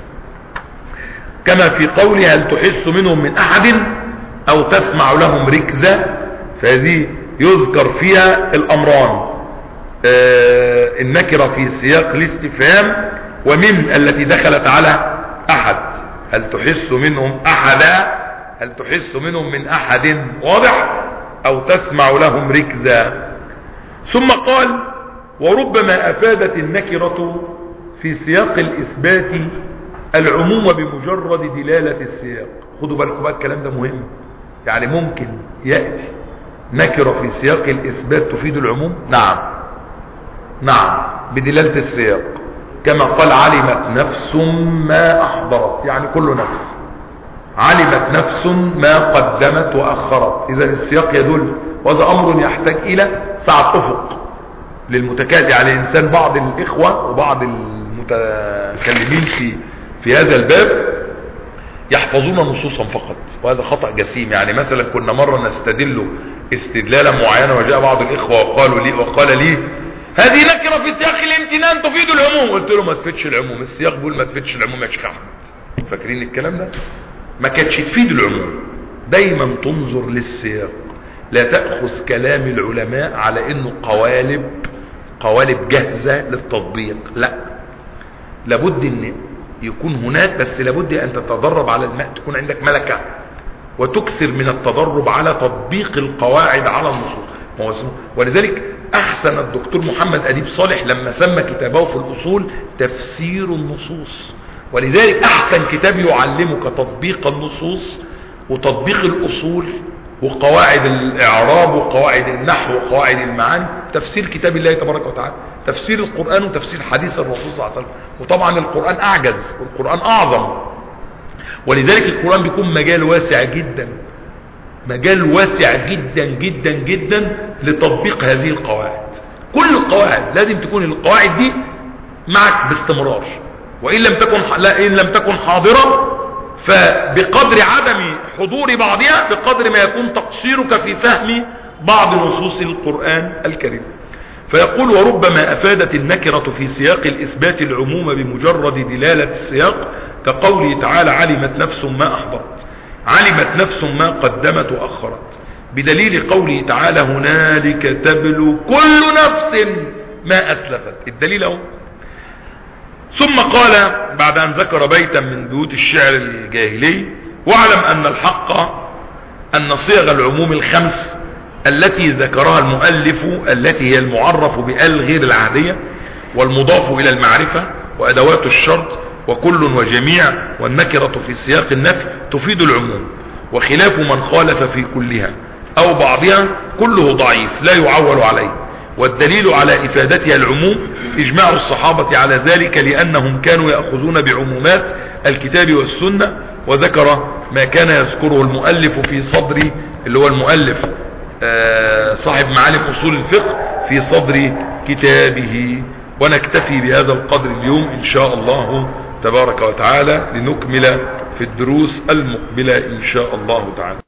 كما في قوله هل تحس منهم من أحد أو تسمع لهم ركزة، فهذه يذكر فيها الأمران، آه النكرة في سياق الاستفهام، ومن التي دخلت على أحد، هل تحس منهم أحدا، هل تحس منهم من أحد، واضح، أو تسمع لهم ركزا. ثم قال وربما أفادت النكرة في سياق الإثبات العموم بمجرد دلالة السياق. خدوا بالكم بقى الكلام ده مهم، يعني ممكن يأتي نكرة في سياق الإثبات تفيد العموم، نعم نعم بدلالة السياق، كما قال علمت نفس ما أحضرت، يعني كل نفس علمت نفس ما قدمت وأخرت. إذا السياق يدل، وهذا أمر يحتاج إلى سعة أفق للمتكاتي على الإنسان. بعض الإخوة وبعض المتكلمين في في هذا الباب يحفظون نصوصا فقط، وهذا خطأ جسيم. يعني مثلا كنا مرة نستدل استدلالا معينا وجاء بعض الإخوة وقالوا لي وقال لي هذه نكرة في سياق الامتنان تفيد العموم. قلت له ما تفيدش العموم، السياق بيقول ما تفيدش العموم يا شيخ أحمد. فاكرين الكلام ده؟ ما كانتش تفيد العموم. دايما تنظر للسياق، لا تأخذ كلام العلماء على انه قوالب قوالب جاهزة للتطبيق، لا، لابد ان يكون هناك، بس لابد ان تتدرب على الماء، تكون عندك ملكة وتكثر من التدرب على تطبيق القواعد على النصوص. ولذلك احسن الدكتور محمد اديب صالح لما سمى كتابه في الاصول تفسير النصوص. ولذلك احسن كتاب يعلمك تطبيق النصوص وتطبيق الاصول وقواعد الاعراب وقواعد النحو وقواعد المعاني تفسير كتاب الله تبارك وتعالى، تفسير القرآن وتفسير حديث الرسول صلى الله عليه وسلم. وطبعا القرآن اعجز والقرآن اعظم، ولذلك القرآن بيكون مجال واسع جدا، مجال واسع جدا جدا جدا لتطبيق هذه القواعد. كل القواعد لازم تكون القواعد دي معك باستمرار، وإن لم تكن لا إن لم تكن حاضرة فبقدر عدم حضور بعضها بقدر ما يكون تقصيرك في فهم بعض نصوص القرآن الكريم. فيقول وربما أفادت النكرة في سياق الإثبات العموم بمجرد دلالة السياق، كقوله تعالى علمت نفس ما أحضرت، علمت نفس ما قدمت وأخرت، بدليل قوله تعالى هنالك تبلو كل نفس ما أسلفت. الدليل اهو. ثم قال بعد أن ذكر بيتا من بيوت الشعر الجاهلي واعلم أن الحق أن صيغ العموم الخمس التي ذكرها المؤلف التي هي المعرف بال غير العهدية والمضاف إلى المعرفة وأدوات الشرط وكل وجميع والنكرة في سياق النفي تفيد العموم، وخلاف من خالف في كلها أو بعضها كله ضعيف لا يعول عليه. والدليل على إفادتها العموم إجماع الصحابة على ذلك لأنهم كانوا يأخذون بعمومات الكتاب والسنة. وذكر ما كان يذكره المؤلف في صدر اللي هو المؤلف صاحب معالم أصول الفقه في صدر كتابه. ونكتفي بهذا القدر اليوم إن شاء الله تبارك وتعالى، لنكمل في الدروس المقبلة إن شاء الله تعالى.